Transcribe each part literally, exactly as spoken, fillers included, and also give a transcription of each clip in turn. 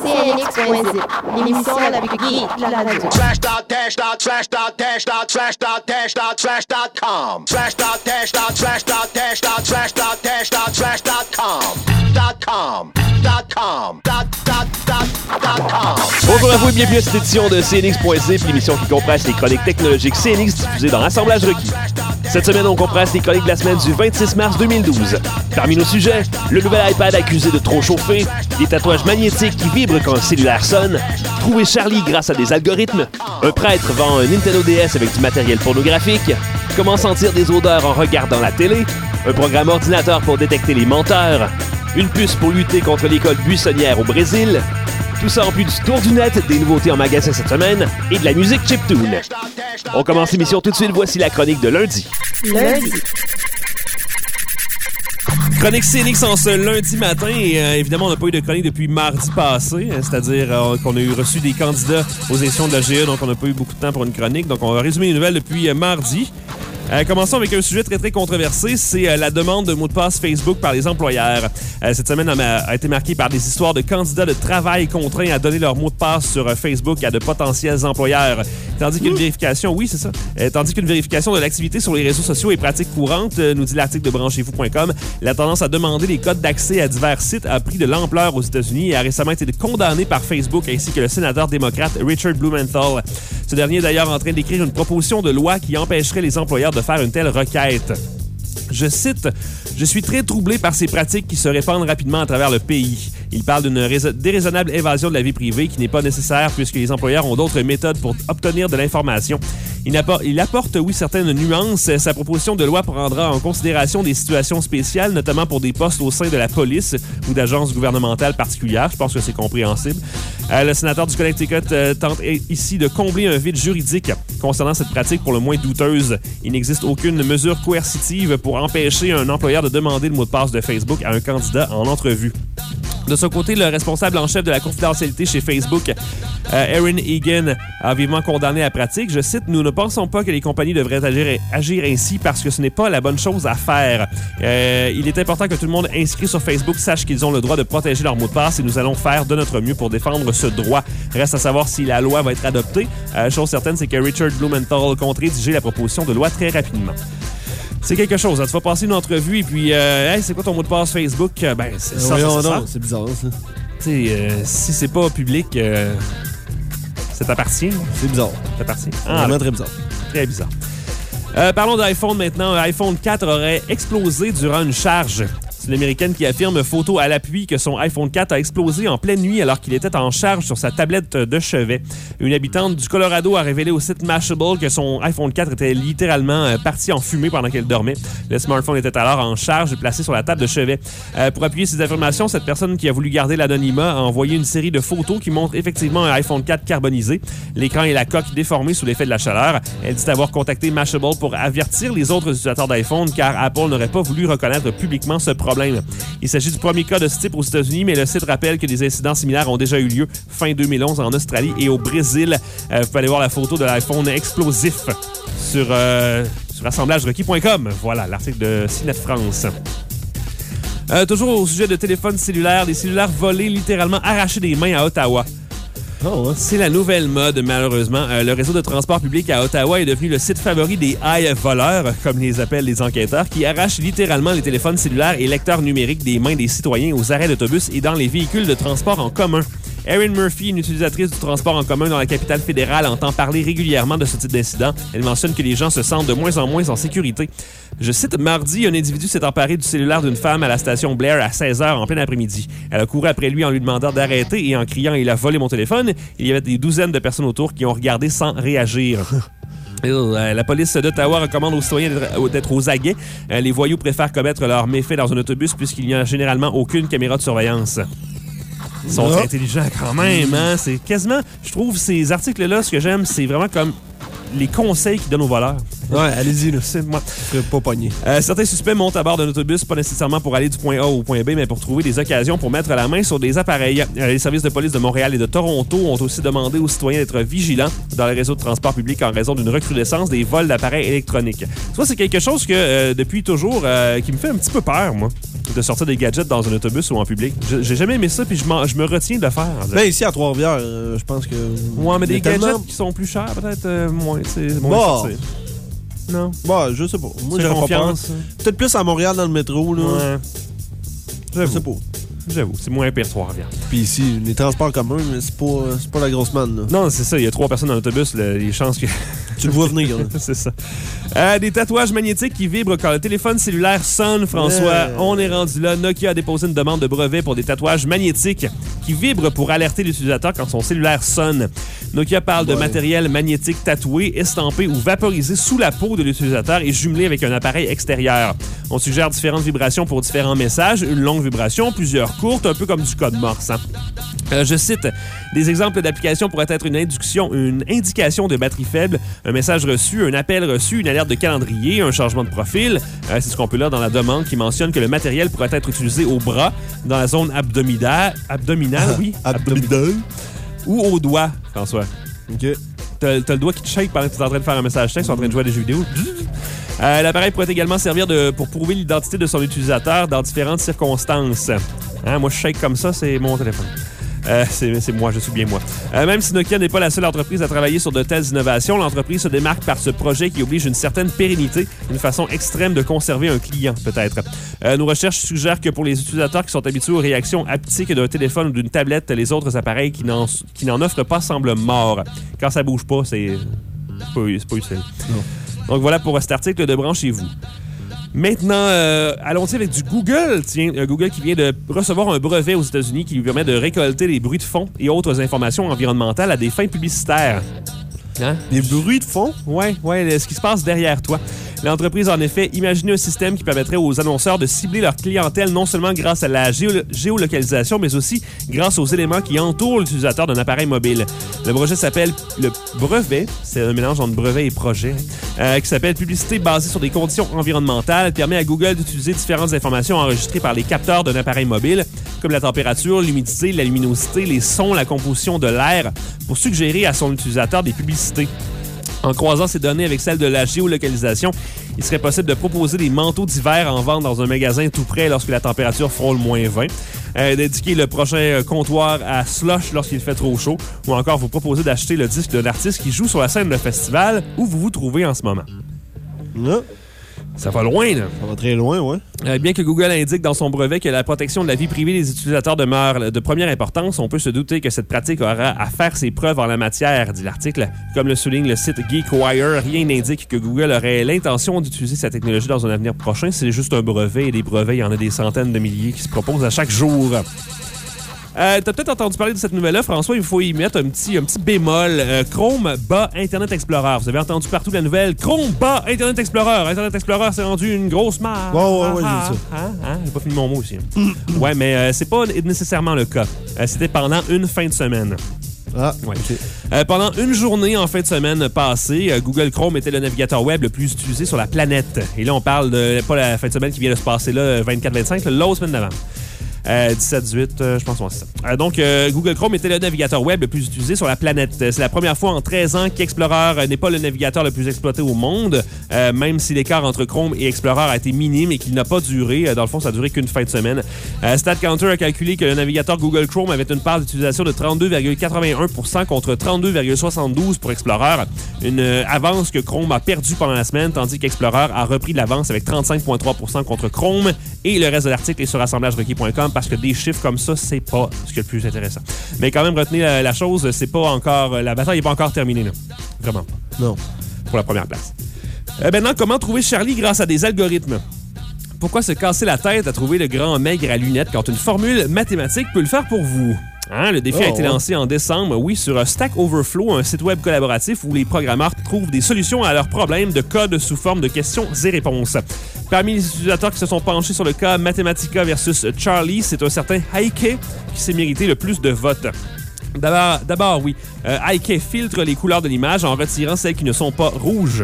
C N X point zip, l'émission la plus geek de la radio. Slash dot dash dot slash dot dash dot slash dot dash dot slash dot com. Slash dot dash dot slash dot dash dot slash dot dash dot slash dot com. Dot com. Dot com. Dot dot dot dot com. Bonjour à vous et bienvenue à cette édition de C N X point zip, l'émission qui compresse les chroniques technologiques C N X diffusées dans l'assemblage requis. Cette semaine, on compresse les chroniques de la semaine du vingt-six mars deux mille douze. Parmi nos sujets, le nouvel iPad accusé de trop chauffer, des tatouages magnétiques qui vibrent quand le cellulaire sonne, trouver Charlie grâce à des algorithmes, un prêtre vend un Nintendo D S avec du matériel pornographique, comment sentir des odeurs en regardant la télé, un programme ordinateur pour détecter les menteurs, une puce pour lutter contre l'école buissonnière au Brésil. Tout ça en plus du tour du net, des nouveautés en magasin cette semaine et de la musique chiptune. On commence l'émission tout de suite, voici la chronique de lundi. Lundi. Chronique C N X en ce lundi matin et euh, évidemment on n'a pas eu de chronique depuis mardi passé, hein, c'est-à-dire euh, qu'on a eu reçu des candidats aux élections de la G E, donc on n'a pas eu beaucoup de temps pour une chronique, donc on va résumer les nouvelles depuis euh, mardi. Euh, commençons avec un sujet très très controversé, c'est euh, la demande de mots de passe Facebook par les employeurs. Euh, cette semaine a, a été marquée par des histoires de candidats de travail contraints à donner leur mot de passe sur euh, Facebook à de potentiels employeurs. Tandis qu'une vérification, oui c'est ça, euh, tandis qu'une vérification de l'activité sur les réseaux sociaux est pratique courante, euh, nous dit l'article de branchez vous point com, la tendance à demander les codes d'accès à divers sites a pris de l'ampleur aux États-Unis et a récemment été condamné par Facebook ainsi que le sénateur démocrate Richard Blumenthal. Ce dernier est d'ailleurs en train d'écrire une proposition de loi qui empêcherait les employeurs de faire une telle requête. Je cite, « Je suis très troublé par ces pratiques qui se répandent rapidement à travers le pays. » Il parle d'une raison- déraisonnable évasion de la vie privée qui n'est pas nécessaire puisque les employeurs ont d'autres méthodes pour obtenir de l'information. Il apporte, il apporte, oui, certaines nuances. Sa proposition de loi prendra en considération des situations spéciales, notamment pour des postes au sein de la police ou d'agences gouvernementales particulières. Je pense que c'est compréhensible. Euh, le sénateur du Connecticut euh, tente ici de combler un vide juridique concernant cette pratique pour le moins douteuse. Il n'existe aucune mesure coercitive pour empêcher un employeur de demander le mot de passe de Facebook à un candidat en entrevue. De son côté, le responsable en chef de la confidentialité chez Facebook, euh, Erin Egan, a vivement condamné la pratique. Je cite, « Nous ne pensons pas que les compagnies devraient agir, agir ainsi parce que ce n'est pas la bonne chose à faire. Euh, il est important que tout le monde inscrit sur Facebook sache qu'ils ont le droit de protéger leur mot de passe et nous allons faire de notre mieux pour défendre ce droit. Reste à savoir si la loi va être adoptée. Euh, chose certaine, c'est que Richard Blumenthal compte rédiger la proposition de loi très rapidement. » C'est quelque chose. Hein. Tu vas passer une entrevue et puis, euh, hey, c'est quoi ton mot de passe Facebook? Ben, c'est ça, oui, ça, non, ça, non, c'est bizarre, ça. Tu sais, euh, si c'est pas public, euh, ça t'appartient. C'est bizarre. Ça t'appartient. C'est Ah, vraiment très bizarre. très bizarre. Euh, parlons d'iPhone maintenant. Un iPhone quatre aurait explosé durant une charge. C'est une Américaine qui affirme, photo à l'appui, que son iPhone quatre a explosé en pleine nuit alors qu'il était en charge sur sa tablette de chevet. Une habitante du Colorado a révélé au site Mashable que son iPhone quatre était littéralement euh, parti en fumée pendant qu'elle dormait. Le smartphone était alors en charge et placé sur la table de chevet. Euh, pour appuyer ses affirmations, cette personne qui a voulu garder l'anonymat a envoyé une série de photos qui montrent effectivement un iPhone quatre carbonisé, l'écran et la coque déformés sous l'effet de la chaleur. Elle dit avoir contacté Mashable pour avertir les autres utilisateurs d'iPhone car Apple n'aurait pas voulu reconnaître publiquement ce problème. Il s'agit du premier cas de ce type aux États-Unis, mais le site rappelle que des incidents similaires ont déjà eu lieu fin deux mille onze en Australie et au Brésil. Euh, vous pouvez aller voir la photo de l'iPhone explosif sur, euh, sur assemblage requis point com. Voilà, l'article de C N E T France. Euh, toujours au sujet de téléphones cellulaires, des cellulaires volés, littéralement arrachés des mains à Ottawa. Oh, ouais. C'est la nouvelle mode, malheureusement. Euh, le réseau de transport public à Ottawa est devenu le site favori des high voleurs, comme les appellent les enquêteurs, qui arrachent littéralement les téléphones cellulaires et lecteurs numériques des mains des citoyens aux arrêts d'autobus et dans les véhicules de transport en commun. Erin Murphy, une utilisatrice du transport en commun dans la capitale fédérale, entend parler régulièrement de ce type d'incident. Elle mentionne que les gens se sentent de moins en moins en sécurité. Je cite, « Mardi, un individu s'est emparé du cellulaire d'une femme à la station Blair à seize heures en plein après-midi. Elle a couru après lui en lui demandant d'arrêter et en criant « Il a volé mon téléphone ». Il y avait des douzaines de personnes autour qui ont regardé sans réagir. La police d'Ottawa recommande aux citoyens d'être aux aguets. Les voyous préfèrent commettre leurs méfaits dans un autobus puisqu'il n'y a généralement aucune caméra de surveillance. Ils sont Ah. intelligents quand même, hein? C'est quasiment... Je trouve ces articles-là, ce que j'aime, c'est vraiment comme les conseils qu'ils donnent aux voleurs. Ouais, allez-y, là. C'est moi. Je serais pas pogné. Euh, certains suspects montent à bord d'un autobus, pas nécessairement pour aller du point A au point B, mais pour trouver des occasions pour mettre la main sur des appareils. Euh, les services de police de Montréal et de Toronto ont aussi demandé aux citoyens d'être vigilants dans les réseaux de transport public en raison d'une recrudescence des vols d'appareils électroniques. Tu vois, c'est quelque chose que, euh, depuis toujours, euh, qui me fait un petit peu peur, moi, de sortir des gadgets dans un autobus ou en public. J'ai jamais aimé ça, puis je, je me retiens de le faire. Ben, ici, à Trois-Rivières, euh, je pense que... Ouais, mais des tellement... gadgets qui sont plus chers, peut-être euh, moins, c'est moins Bon. sorti. Non. Bah, je sais pas. Moi, C'est j'aurais pas peur. confiance. Peut-être plus à Montréal, dans le métro, là. Ouais. Je sais pas. J'avoue, c'est moins pire Trois-Rivières. Puis ici, les transports communs, mais c'est pas, c'est pas la grosse manne, là. Non, c'est ça. Il y a trois personnes dans l'autobus. là, Les chances que... Tu le vois venir, là. c'est ça. Euh, des tatouages magnétiques qui vibrent quand le téléphone cellulaire sonne, François. Ouais. On est rendu là. Nokia a déposé une demande de brevet pour des tatouages magnétiques qui vibrent pour alerter l'utilisateur quand son cellulaire sonne. Nokia parle Ouais. de matériel magnétique tatoué, estampé ou vaporisé sous la peau de l'utilisateur et jumelé avec un appareil extérieur. On suggère différentes vibrations pour différents messages, une longue vibration, plusieurs courtes, un peu comme du code Morse. Hein. Euh, je cite, des exemples d'applications pourraient être une induction, une indication de batterie faible, un message reçu, un appel reçu, une alerte de calendrier, un changement de profil. Euh, c'est ce qu'on peut lire dans la demande qui mentionne que le matériel pourrait être utilisé au bras, dans la zone abdominale, abdominale, oui, Abdominal. ou au doigt, François. OK. T'as, t'as le doigt qui te shake pendant que tu es en train de faire un message texte ou en train de jouer à des jeux vidéo. Euh, l'appareil pourrait également servir de, pour prouver l'identité de son utilisateur dans différentes circonstances. Hein, moi, je shake comme ça, c'est mon téléphone. Euh, c'est, c'est moi, je suis bien moi. Euh, même si Nokia n'est pas la seule entreprise à travailler sur de telles innovations, l'entreprise se démarque par ce projet qui oblige une certaine pérennité, une façon extrême de conserver un client, peut-être. Euh, nos recherches suggèrent que pour les utilisateurs qui sont habitués aux réactions haptiques d'un téléphone ou d'une tablette, les autres appareils qui n'en, qui n'en offrent pas semblent morts. Quand ça bouge pas, c'est, c'est, pas, c'est pas utile. Non. Donc voilà pour cet article de Branchez-vous. Maintenant, euh, allons-y avec du Google. Tiens, euh, Google qui vient de recevoir un brevet aux États-Unis qui lui permet de récolter les bruits de fond et autres informations environnementales à des fins publicitaires. Hein? Des bruits de fond? Ouais, ouais, ce qui se passe derrière toi. L'entreprise a en effet imaginé un système qui permettrait aux annonceurs de cibler leur clientèle non seulement grâce à la géo- géolocalisation, mais aussi grâce aux éléments qui entourent l'utilisateur d'un appareil mobile. Le projet s'appelle le brevet, c'est un mélange entre brevet et projet, euh, qui s'appelle Publicité basée sur des conditions environnementales. Elle permet à Google d'utiliser différentes informations enregistrées par les capteurs d'un appareil mobile, comme la température, l'humidité, la luminosité, les sons, la composition de l'air, pour suggérer à son utilisateur des publicités. En croisant ces données avec celles de la géolocalisation, il serait possible de proposer des manteaux d'hiver en vente dans un magasin tout près lorsque la température frôle moins vingt, euh, d'indiquer le prochain comptoir à slush lorsqu'il fait trop chaud, ou encore vous proposer d'acheter le disque d'un artiste qui joue sur la scène de festival où vous vous trouvez en ce moment. Non. Ça va loin, là. Ça va très loin, ouais. Euh, bien que Google indique dans son brevet que la protection de la vie privée des utilisateurs demeure de première importance, on peut se douter que cette pratique aura à faire ses preuves en la matière, dit l'article. Comme le souligne le site GeekWire, rien n'indique que Google aurait l'intention d'utiliser cette technologie dans un avenir prochain. C'est juste un brevet, et des brevets, il y en a des centaines de milliers qui se proposent à chaque jour. Euh, T'as peut-être entendu parler de cette nouvelle-là, François. Il faut y mettre un petit, un petit bémol. Euh, Chrome bat Internet Explorer. Vous avez entendu partout la nouvelle. Chrome bat Internet Explorer. Internet Explorer s'est rendu une grosse marque. Ouais, ouais, ouais, ah, j'ai vu ça. Hein, hein? J'ai pas fini mon mot aussi. Ouais, mais euh, c'est pas nécessairement le cas. Euh, C'était pendant une fin de semaine. Ah, Ouais. OK. Euh, pendant une journée en fin de semaine passée, euh, Google Chrome était le navigateur web le plus utilisé sur la planète. Et là, on parle de pas la fin de semaine qui vient de se passer là, vingt-quatre vingt-cinq, l'autre semaine d'avant. Euh, dix-sept dix-huit, euh, je pense que c'est ça. Euh, donc, euh, Google Chrome était le navigateur web le plus utilisé sur la planète. C'est la première fois en treize ans qu'Explorer n'est pas le navigateur le plus exploité au monde, euh, même si l'écart entre Chrome et Explorer a été minime et qu'il n'a pas duré. Euh, dans le fond, ça a duré qu'une fin de semaine. Euh, StatCounter a calculé que le navigateur Google Chrome avait une part d'utilisation de trente-deux virgule quatre-vingt-un pour cent contre trente-deux virgule soixante-douze pour cent pour Explorer. Une euh, avance que Chrome a perdue pendant la semaine, tandis qu'Explorer a repris de l'avance avec trente-cinq virgule trois pour cent contre Chrome. Et le reste de l'article est sur assemblage requis point com parce que des chiffres comme ça, c'est pas ce qui est le plus intéressant. Mais quand même, retenez la, la chose, c'est pas encore... La bataille n'est pas encore terminée, là. Vraiment pas. Non. Pour la première place. Euh, maintenant, comment trouver Charlie grâce à des algorithmes? Pourquoi se casser la tête à trouver le grand maigre à lunettes quand une formule mathématique peut le faire pour vous? Hein, le défi oh, a été ouais. lancé en décembre, oui, sur Stack Overflow, un site web collaboratif où les programmeurs trouvent des solutions à leurs problèmes de code sous forme de questions et réponses. Parmi les utilisateurs qui se sont penchés sur le cas Mathematica versus Charlie, c'est un certain Heike qui s'est mérité le plus de votes. D'abord, d'abord oui, euh, Heike filtre les couleurs de l'image en retirant celles qui ne sont pas rouges.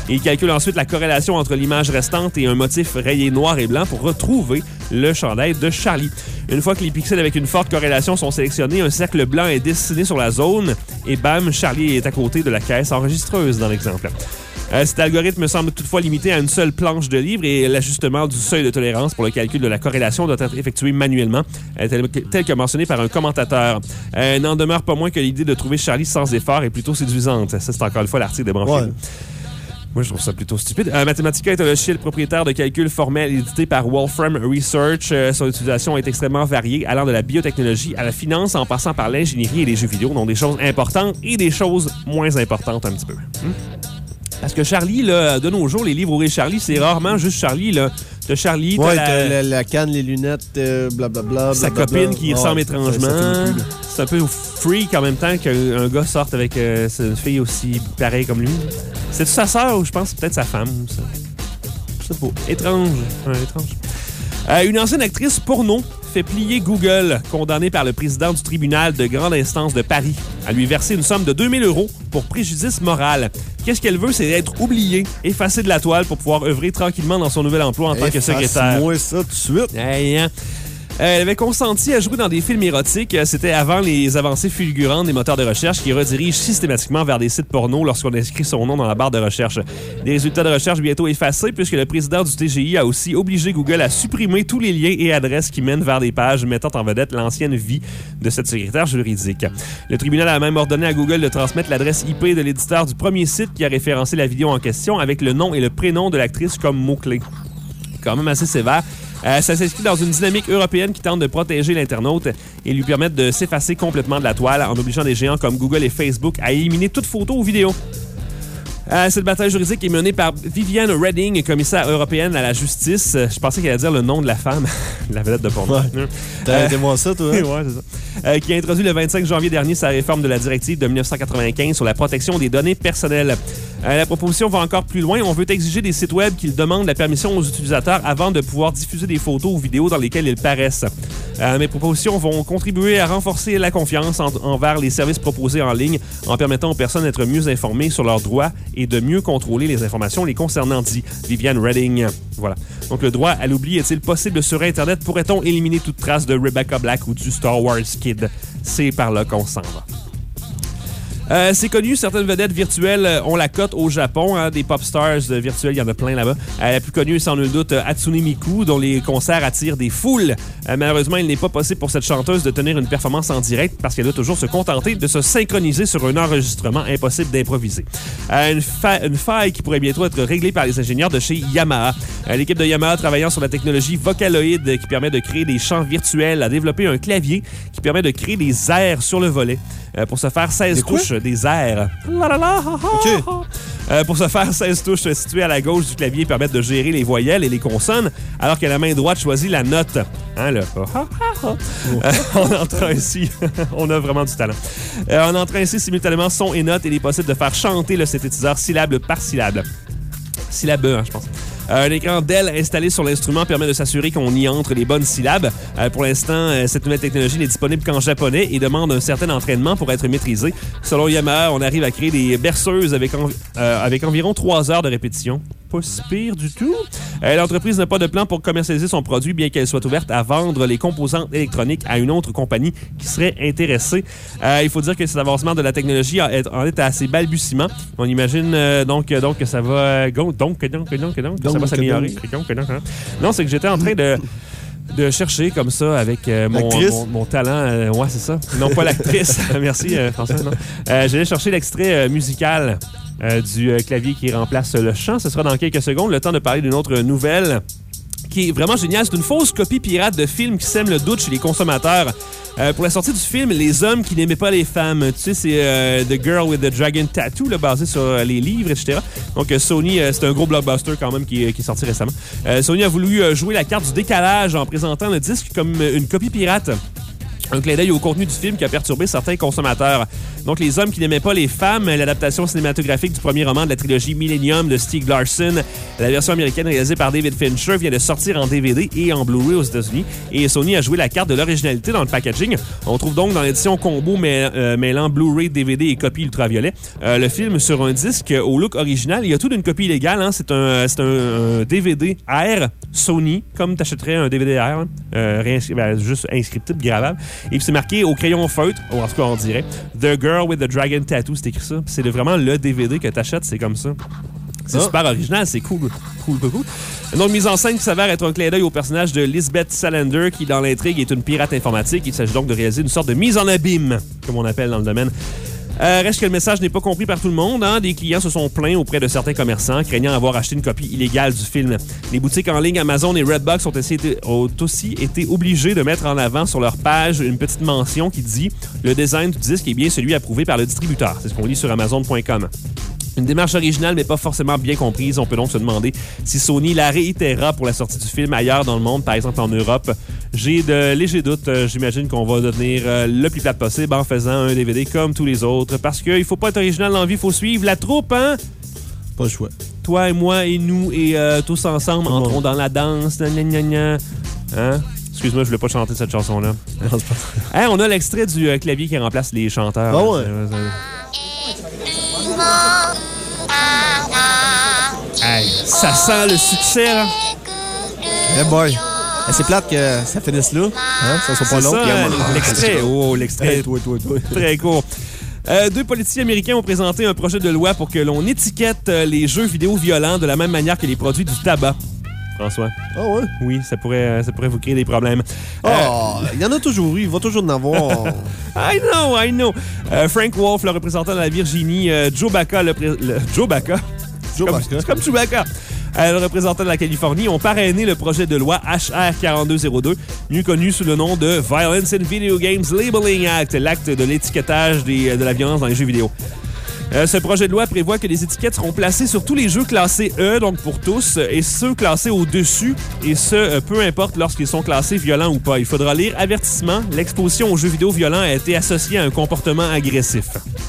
Et il calcule ensuite la corrélation entre l'image restante et un motif rayé noir et blanc pour retrouver le chandail de Charlie. Une fois que les pixels avec une forte corrélation sont sélectionnés, un cercle blanc est dessiné sur la zone et bam, Charlie est à côté de la caisse enregistreuse dans l'exemple. Euh, cet algorithme semble toutefois limité à une seule planche de livre et l'ajustement du seuil de tolérance pour le calcul de la corrélation doit être effectué manuellement, euh, tel, tel que mentionné par un commentateur. Euh, n'en demeure pas moins que l'idée de trouver Charlie sans effort est plutôt séduisante. Ça, c'est encore une fois l'article de Branching. Ouais. Moi, je trouve ça plutôt stupide. Euh, Mathematica est un logiciel propriétaire de calcul formel édité par Wolfram Research. Euh, son utilisation est extrêmement variée, allant de la biotechnologie à la finance, en passant par l'ingénierie et les jeux vidéo, donc des choses importantes et des choses moins importantes un petit peu. Hmm? Parce que Charlie, là, de nos jours, les livres où est Charlie, c'est rarement juste Charlie, là. T'as Charlie, t'as ouais, la... t'as la, la canne, les lunettes, euh, blablabla. Sa bla, bla, copine bla. qui Oh, ressemble ça, étrangement. ça c'est un peu freak en même temps qu'un un gars sorte avec euh, une fille aussi pareille comme lui. C'est-tu sa sœur ou je pense que c'est peut-être sa femme? Ça. Je sais pas. Étrange. Ouais, étrange. Euh, une ancienne actrice porno fait plier Google, condamnée par le président du tribunal de grande instance de Paris à lui verser une somme de deux mille euros pour préjudice moral. Qu'est-ce qu'elle veut, c'est être oubliée, effacée de la toile pour pouvoir œuvrer tranquillement dans son nouvel emploi en tant que secrétaire. Moi ça tout de suite. Hey, hein. Elle avait consenti à jouer dans des films érotiques. C'était avant les avancées fulgurantes des moteurs de recherche qui redirigent systématiquement vers des sites porno lorsqu'on inscrit son nom dans la barre de recherche. Des résultats de recherche bientôt effacés puisque le président du T G I a aussi obligé Google à supprimer tous les liens et adresses qui mènent vers des pages mettant en vedette l'ancienne vie de cette secrétaire juridique. Le tribunal a même ordonné à Google de transmettre l'adresse I P de l'éditeur du premier site qui a référencé la vidéo en question avec le nom et le prénom de l'actrice comme mot-clé. Quand même assez sévère. Euh, ça s'inscrit dans une dynamique européenne qui tente de protéger l'internaute et lui permettre de s'effacer complètement de la toile en obligeant des géants comme Google et Facebook à éliminer toute photo ou vidéo. Euh, cette bataille juridique est menée par Viviane Reding, commissaire européenne à la justice. Je pensais qu'elle allait dire le nom de la femme, la vedette de porno. Ouais. T'as été voir ça, toi? Hein? Ouais, c'est ça. Euh, qui a introduit le vingt-cinq janvier dernier sa réforme de la directive de dix-neuf cent quatre-vingt-quinze sur la protection des données personnelles. Euh, la proposition va encore plus loin. On veut exiger des sites web qu'ils demandent la permission aux utilisateurs avant de pouvoir diffuser des photos ou vidéos dans lesquelles ils paraissent. Euh, mes propositions vont contribuer à renforcer la confiance en, envers les services proposés en ligne en permettant aux personnes d'être mieux informées sur leurs droits et de mieux contrôler les informations les concernant, dit Viviane Reding. Voilà. Donc, le droit à l'oubli est-il possible sur Internet? Pourrait-on éliminer toute trace de Rebecca Black ou du Star Wars Kid? C'est par là qu'on s'en va. Euh, c'est connu, certaines vedettes virtuelles ont la cote au Japon. Hein, des pop stars virtuelles, il y en a plein là-bas. Euh, la plus connue est sans nul doute Hatsune Miku, dont les concerts attirent des foules. Euh, malheureusement, il n'est pas possible pour cette chanteuse de tenir une performance en direct parce qu'elle doit toujours se contenter de se synchroniser sur un enregistrement. Impossible d'improviser. Euh, une, fa- une faille qui pourrait bientôt être réglée par les ingénieurs de chez Yamaha. Euh, l'équipe de Yamaha travaillant sur la technologie Vocaloid qui permet de créer des chants virtuels a développé un clavier qui permet de créer des airs sur le volet. Euh, pour se faire seize touches, des airs. Okay. Euh, pour se faire seize touches situées à la gauche du clavier permettent de gérer les voyelles et les consonnes, alors que la main droite choisit la note. Hein, le... euh, on entre ainsi... on a vraiment du talent. Euh, on entre ainsi simultanément son et note et il est possible de faire chanter le synthétiseur syllabe par syllabe. Syllabeux, hein, je pense. Euh, un écran Dell installé sur l'instrument permet de s'assurer qu'on y entre les bonnes syllabes. Euh, pour l'instant, euh, cette nouvelle technologie n'est disponible qu'en japonais et demande un certain entraînement pour être maîtrisée. Selon Yamaha, on arrive à créer des berceuses avec, en, euh, avec environ trois heures de répétition. Pas si pire du tout. Euh, l'entreprise n'a pas de plan pour commercialiser son produit, bien qu'elle soit ouverte à vendre les composantes électroniques à une autre compagnie qui serait intéressée. Euh, il faut dire que cet avancement de la technologie en est à ses balbutiements. On imagine euh, donc, donc que ça va... Donc, donc, donc, donc, donc, donc ça va s'améliorer. Donc, donc, donc. Non, c'est que j'étais en train de... de chercher comme ça avec euh, mon, mon, mon talent. Euh, ouais, c'est ça. Non, pas l'actrice. Merci, euh, François. Non. Euh, j'allais chercher l'extrait euh, musical euh, du euh, clavier qui remplace le chant. Ce sera dans quelques secondes. Le temps de parler d'une autre nouvelle qui est vraiment géniale. C'est une fausse copie pirate de film qui sème le doute chez les consommateurs. Euh, pour la sortie du film, Les hommes qui n'aimaient pas les femmes. Tu sais, c'est euh, The Girl with the Dragon Tattoo, là, basé sur euh, les livres, et cetera. Donc, euh, Sony, euh, c'est un gros blockbuster quand même qui, qui est sorti récemment. Euh, Sony a voulu euh, jouer la carte du décalage en présentant le disque comme une copie pirate. Un clin d'œil au contenu du film qui a perturbé certains consommateurs. Donc, Les hommes qui n'aimaient pas les femmes, l'adaptation cinématographique du premier roman de la trilogie Millennium de Stieg Larsson. La version américaine réalisée par David Fincher vient de sortir en D V D et en Blu-ray aux États-Unis. Et Sony a joué la carte de l'originalité dans le packaging. On trouve donc dans l'édition combo mais, euh, mêlant Blu-ray, D V D et copie ultraviolet euh, le film sur un disque au look original. Il y a tout d'une copie illégale. Hein. C'est un, c'est un, un D V D R Sony, comme tu achèterais un D V D R, hein. euh, réinscri- ben, juste inscriptible, gravable. Et puis c'est marqué au crayon feutre, ou en tout cas on dirait, The Girl with the Dragon Tattoo, c'est écrit ça. Puis c'est le- vraiment le D V D que tu achètes, c'est comme ça. C'est Ah. super original, c'est cool. Cool, cool, cool. Une autre mise en scène qui s'avère être un clin d'œil au personnage de Lisbeth Salander, qui, dans l'intrigue, est une pirate informatique. Il s'agit donc de réaliser une sorte de mise en abîme, comme on appelle dans le domaine. Euh, reste que le message n'est pas compris par tout le monde. Hein? Des clients se sont plaints auprès de certains commerçants, craignant avoir acheté une copie illégale du film. Les boutiques en ligne Amazon et Redbox ont, essayé, ont aussi été obligés de mettre en avant sur leur page une petite mention qui dit « Le design du disque est bien celui approuvé par le distributeur ». C'est ce qu'on lit sur Amazon point com. Une démarche originale, mais pas forcément bien comprise. On peut donc se demander si Sony la réitérera pour la sortie du film ailleurs dans le monde, par exemple en Europe. J'ai de légers doutes. J'imagine qu'on va devenir le plus plate possible en faisant un D V D comme tous les autres. Parce qu'il faut pas être original dans la vie, il faut suivre la troupe, hein? Pas le choix. Toi et moi et nous et euh, tous ensemble entrons dans la danse. Gna, gna, gna. Hein? Excuse-moi, je voulais pas chanter cette chanson-là. Non, c'est pas... Hein, on a l'extrait du euh, clavier qui remplace les chanteurs. Ah ouais? Euh, euh, Hey, ça sent le succès, là. Eh boy. Eh, c'est plate que ça finisse là. Hein? Ça soit pas C'est long. ça, puis, euh, ah, l'extrait. Oh, l'extrait. Hey, toi, toi, toi. Très court. Euh, deux politiciens américains ont présenté un projet de loi pour que l'on étiquette euh, les jeux vidéo violents de la même manière que les produits du tabac. François. Ah ouais? Oui, ça pourrait, ça pourrait vous créer des problèmes. Ah, il y en a toujours eu. Il va toujours en avoir. I know, I know. Euh, Frank Wolf, le représentant de la Virginie, euh, Joe Baca, le, pré- le Joe Baca. Joe Comme- Baca. C'est comme Chewbacca. Euh, le représentant de la Californie ont parrainé le projet de loi H R quarante-deux zéro deux, mieux connu sous le nom de Violence in Video Games Labeling Act, l'acte de l'étiquetage des, de la violence dans les jeux vidéo. Euh, ce projet de loi prévoit que les étiquettes seront placées sur tous les jeux classés E, donc pour tous, et ceux classés au-dessus, et ce, euh, peu importe lorsqu'ils sont classés violents ou pas. Il faudra lire avertissement, l'exposition aux jeux vidéo violents a été associée à un comportement agressif.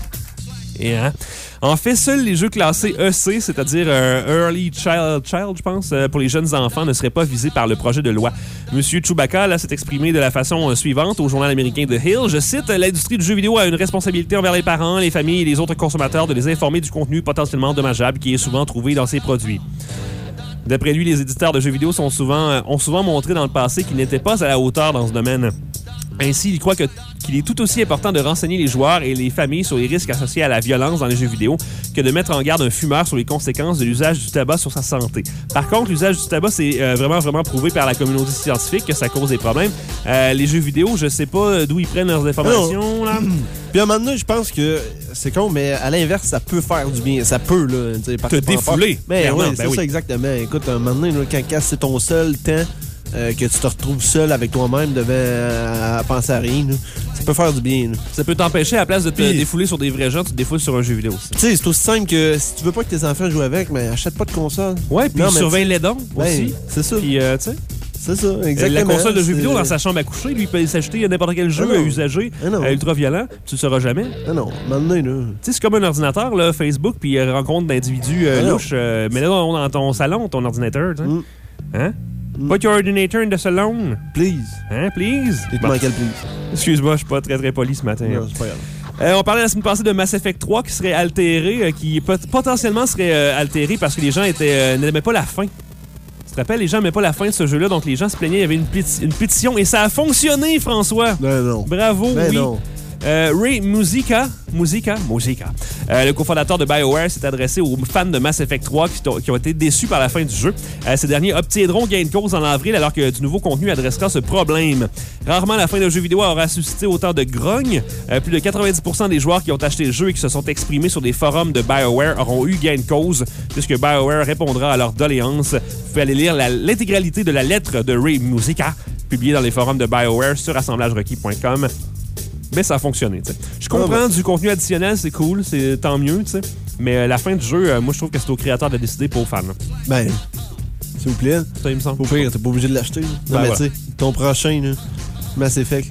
Et hein? En fait, seuls les jeux classés E C, c'est-à-dire euh, Early Child, Child, je pense, euh, pour les jeunes enfants, ne seraient pas visés par le projet de loi. Monsieur Chewbacca là, s'est exprimé de la façon euh, suivante au journal américain The Hill. Je cite, « L'industrie du jeu vidéo a une responsabilité envers les parents, les familles et les autres consommateurs de les informer du contenu potentiellement dommageable qui est souvent trouvé dans ces produits. » D'après lui, les éditeurs de jeux vidéo sont souvent, euh, ont souvent montré dans le passé qu'ils n'étaient pas à la hauteur dans ce domaine. Ainsi, il croit que, qu'il est tout aussi important de renseigner les joueurs et les familles sur les risques associés à la violence dans les jeux vidéo que de mettre en garde un fumeur sur les conséquences de l'usage du tabac sur sa santé. Par contre, l'usage du tabac, c'est euh, vraiment, vraiment prouvé par la communauté scientifique que ça cause des problèmes. Euh, les jeux vidéo, je sais pas d'où ils prennent leurs informations, là. Puis à un moment donné, je pense que c'est con, mais à l'inverse, ça peut faire du bien. Ça peut, là. tu sais, par- Te par- défouler, Mais clairement, oui, ben c'est oui. ça exactement. Écoute, à un moment donné, là, quand, quand c'est ton seul temps euh, que tu te retrouves seul avec toi-même devant euh, à penser à rien, là, ça peut faire du bien. là. Ça peut t'empêcher, à la place de te Puis- défouler sur des vrais gens, tu te défoules sur un jeu vidéo aussi. Tu sais, c'est aussi simple que si tu veux pas que tes enfants jouent avec, mais achète pas de console. Ouais, puis Non, mais surveille les dons Ben, aussi. c'est ça. Puis, euh, tu sais, C'est ça, exactement. la console de jeux C'est- vidéo dans sa chambre à coucher, lui, il peut s'acheter n'importe quel jeu Ah non. usagé, Ah non. euh, ultra violent, tu le sauras jamais. Ah non, à un moment donné, là. Tu sais, c'est comme un ordinateur, là, Facebook, puis il rencontre d'individus euh, Ah non. louches. euh, mais là, dans, dans ton salon, ton ordinateur, tu sais. Mm. Hein? Mm. Put your ordinator in the salon. Please. Hein, please? Il te Bon, manquait le please. excuse-moi, je suis pas très, très poli ce matin. Non, c'est pas grave. Euh, on parlait la semaine passée de Mass Effect trois qui serait altéré, euh, qui pot- potentiellement serait euh, altéré parce que les gens étaient euh, n'aimaient pas la fin. Tu te rappelles, les gens n'aimaient pas la fin de ce jeu-là, donc les gens se plaignaient, il y avait une, péti- une pétition et ça a fonctionné, François. Ben non. Bravo, Ben oui. non. Euh, Ray Musica, Musica, Musica. Euh, le cofondateur de BioWare s'est adressé aux fans de Mass Effect trois qui, ont- qui ont été déçus par la fin du jeu. Euh, ces derniers obtiendront gain de cause en avril alors que du nouveau contenu adressera ce problème. Rarement la fin d'un jeu vidéo aura suscité autant de grogne. Euh, plus de quatre-vingt-dix pour cent des joueurs qui ont acheté le jeu et qui se sont exprimés sur des forums de BioWare auront eu gain de cause puisque BioWare répondra à leurs doléances. Vous pouvez aller lire la- l'intégralité de la lettre de Ray Musica publiée dans les forums de BioWare sur assemblage requis point com. Mais ça a fonctionné, tu sais. Je comprends, Ah, du contenu additionnel, c'est cool, c'est tant mieux, tu sais. Mais euh, la fin du jeu, euh, moi, je trouve que c'est au créateur de décider, pas aux fans. là. Ben, s'il vous plaît. Ça, il me semble. Au pire, t'es pas obligé de l'acheter. là. Non, Ben mais voilà. tu sais, ton prochain, là, Mass Effect, là,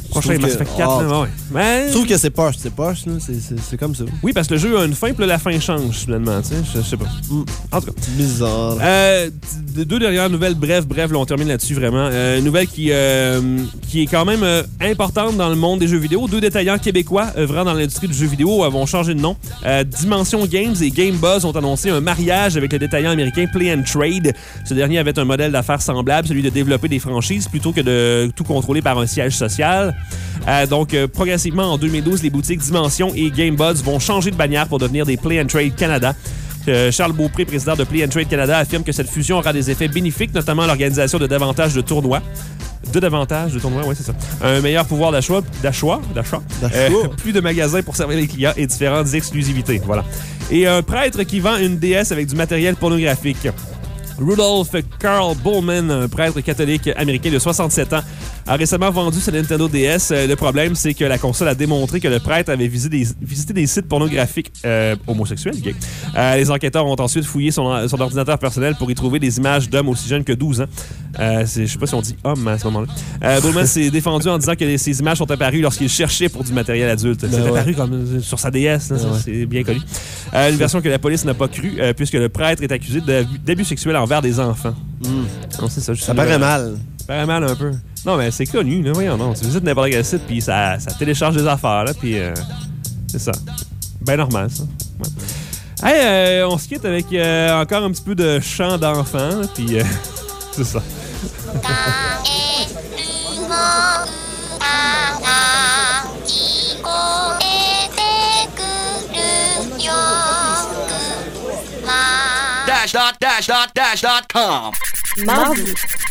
Prochain trouve Mass que- Effect quatre, ah, là, ouais. Mais... Je trouve que c'est poche, c'est poche, là. C'est, c'est, c'est comme ça. Oui, parce que le jeu a une fin, puis là, la fin change, finalement, tu sais. Je, je sais pas. Mm. En tout cas. Bizarre. Euh, d- deux dernières nouvelles, bref, bref, là, on termine là-dessus vraiment. Euh, une nouvelle qui, euh, qui est quand même euh, importante dans le monde des jeux vidéo. Deux détaillants québécois œuvrant dans l'industrie du jeu vidéo euh, vont changer de nom. Euh, Dimension Games et Game Buzz ont annoncé un mariage avec le détaillant américain Play and Trade. Ce dernier avait un modèle d'affaires semblable, celui de développer des franchises plutôt que de tout contrôler par un siège social. Euh, donc, euh, progressivement, en deux mille douze, les boutiques Dimension et Game Buzz vont changer de bannière pour devenir des Play and Trade Canada. Euh, Charles Beaupré, président de Play and Trade Canada, affirme que cette fusion aura des effets bénéfiques, notamment l'organisation de davantage de tournois. De davantage de tournois, oui, c'est ça. Un meilleur pouvoir d'achat, d'achat, d'achat, D'achat. Euh, plus de magasins pour servir les clients et différentes exclusivités. Voilà. Et un prêtre qui vend une déesse avec du matériel pornographique. Rudolph Carl Bowman, un prêtre catholique américain de soixante-sept ans, a récemment vendu sa Nintendo D S. Euh, le problème, c'est que la console a démontré que le prêtre avait visité des, visité des sites pornographiques euh, homosexuels. Okay. Euh, les enquêteurs ont ensuite fouillé son, son ordinateur personnel pour y trouver des images d'hommes aussi jeunes que douze ans. Euh, c'est, je sais pas si on dit homme à ce moment-là. Euh, Bowman s'est défendu en disant que ces images sont apparues lorsqu'il cherchait pour du matériel adulte. Ben c'est ouais. apparu comme euh, sur sa D S, là, Ben ça, ouais. c'est bien connu. Euh, une version que la police n'a pas cru, euh, puisque le prêtre est accusé d'abus, d'abus sexuels envers des enfants. Mm. Non, c'est ça. Je Ça suis paraît là- mal. Ça paraît mal un peu. Non, mais c'est connu, là, voyons, non. Tu visites n'importe quel site, puis ça, ça télécharge des affaires, là, puis euh, c'est ça. Ben normal, ça. Ouais. Hey, euh, on se quitte avec euh, encore un petit peu de chant d'enfant, là, puis euh, c'est ça. Dash dot dash dot dash dot com. Mardi.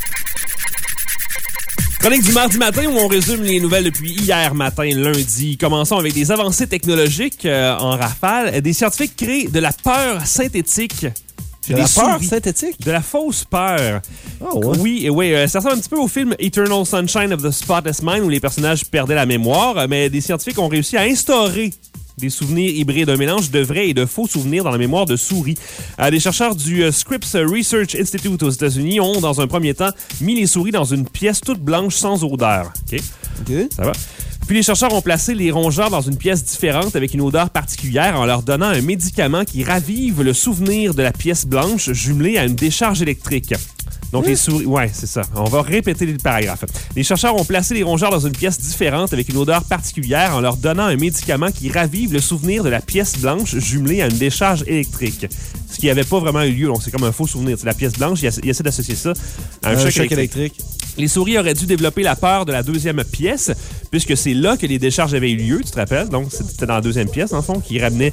Chronique du mardi matin où on résume les nouvelles depuis hier matin, lundi. Commençons avec des avancées technologiques euh, en rafale. Des scientifiques créent de la peur synthétique. De Des la peur souris. synthétique? De la fausse peur. Oh, ouais. Oui, et oui, euh, ça ressemble un petit peu au film Eternal Sunshine of the Spotless Mind où les personnages perdaient la mémoire, euh, mais des scientifiques ont réussi à instaurer des souvenirs hybrides, un mélange de vrais et de faux souvenirs dans la mémoire de souris. Euh, des chercheurs du euh, Scripps Research Institute aux États-Unis ont, dans un premier temps, mis les souris dans une pièce toute blanche sans odeur. OK? OK. Ça va. Puis les chercheurs ont placé les rongeurs dans une pièce différente avec une odeur particulière en leur donnant un médicament qui ravive le souvenir de la pièce blanche jumelée à une décharge électrique. Donc les souris... Ouais, c'est ça. On va répéter le paragraphe. Les chercheurs ont placé les rongeurs dans une pièce différente avec une odeur particulière en leur donnant un médicament qui ravive le souvenir de la pièce blanche jumelée à une décharge électrique. Ce qui n'avait pas vraiment eu lieu, donc c'est comme un faux souvenir. C'est la pièce blanche, il essaie d'associer ça à un, Un choc, choc électrique. électrique. Les souris auraient dû développer la peur de la deuxième pièce, puisque c'est là que les décharges avaient eu lieu, tu te rappelles? Donc, c'était dans la deuxième pièce, en fond, qui ramenait...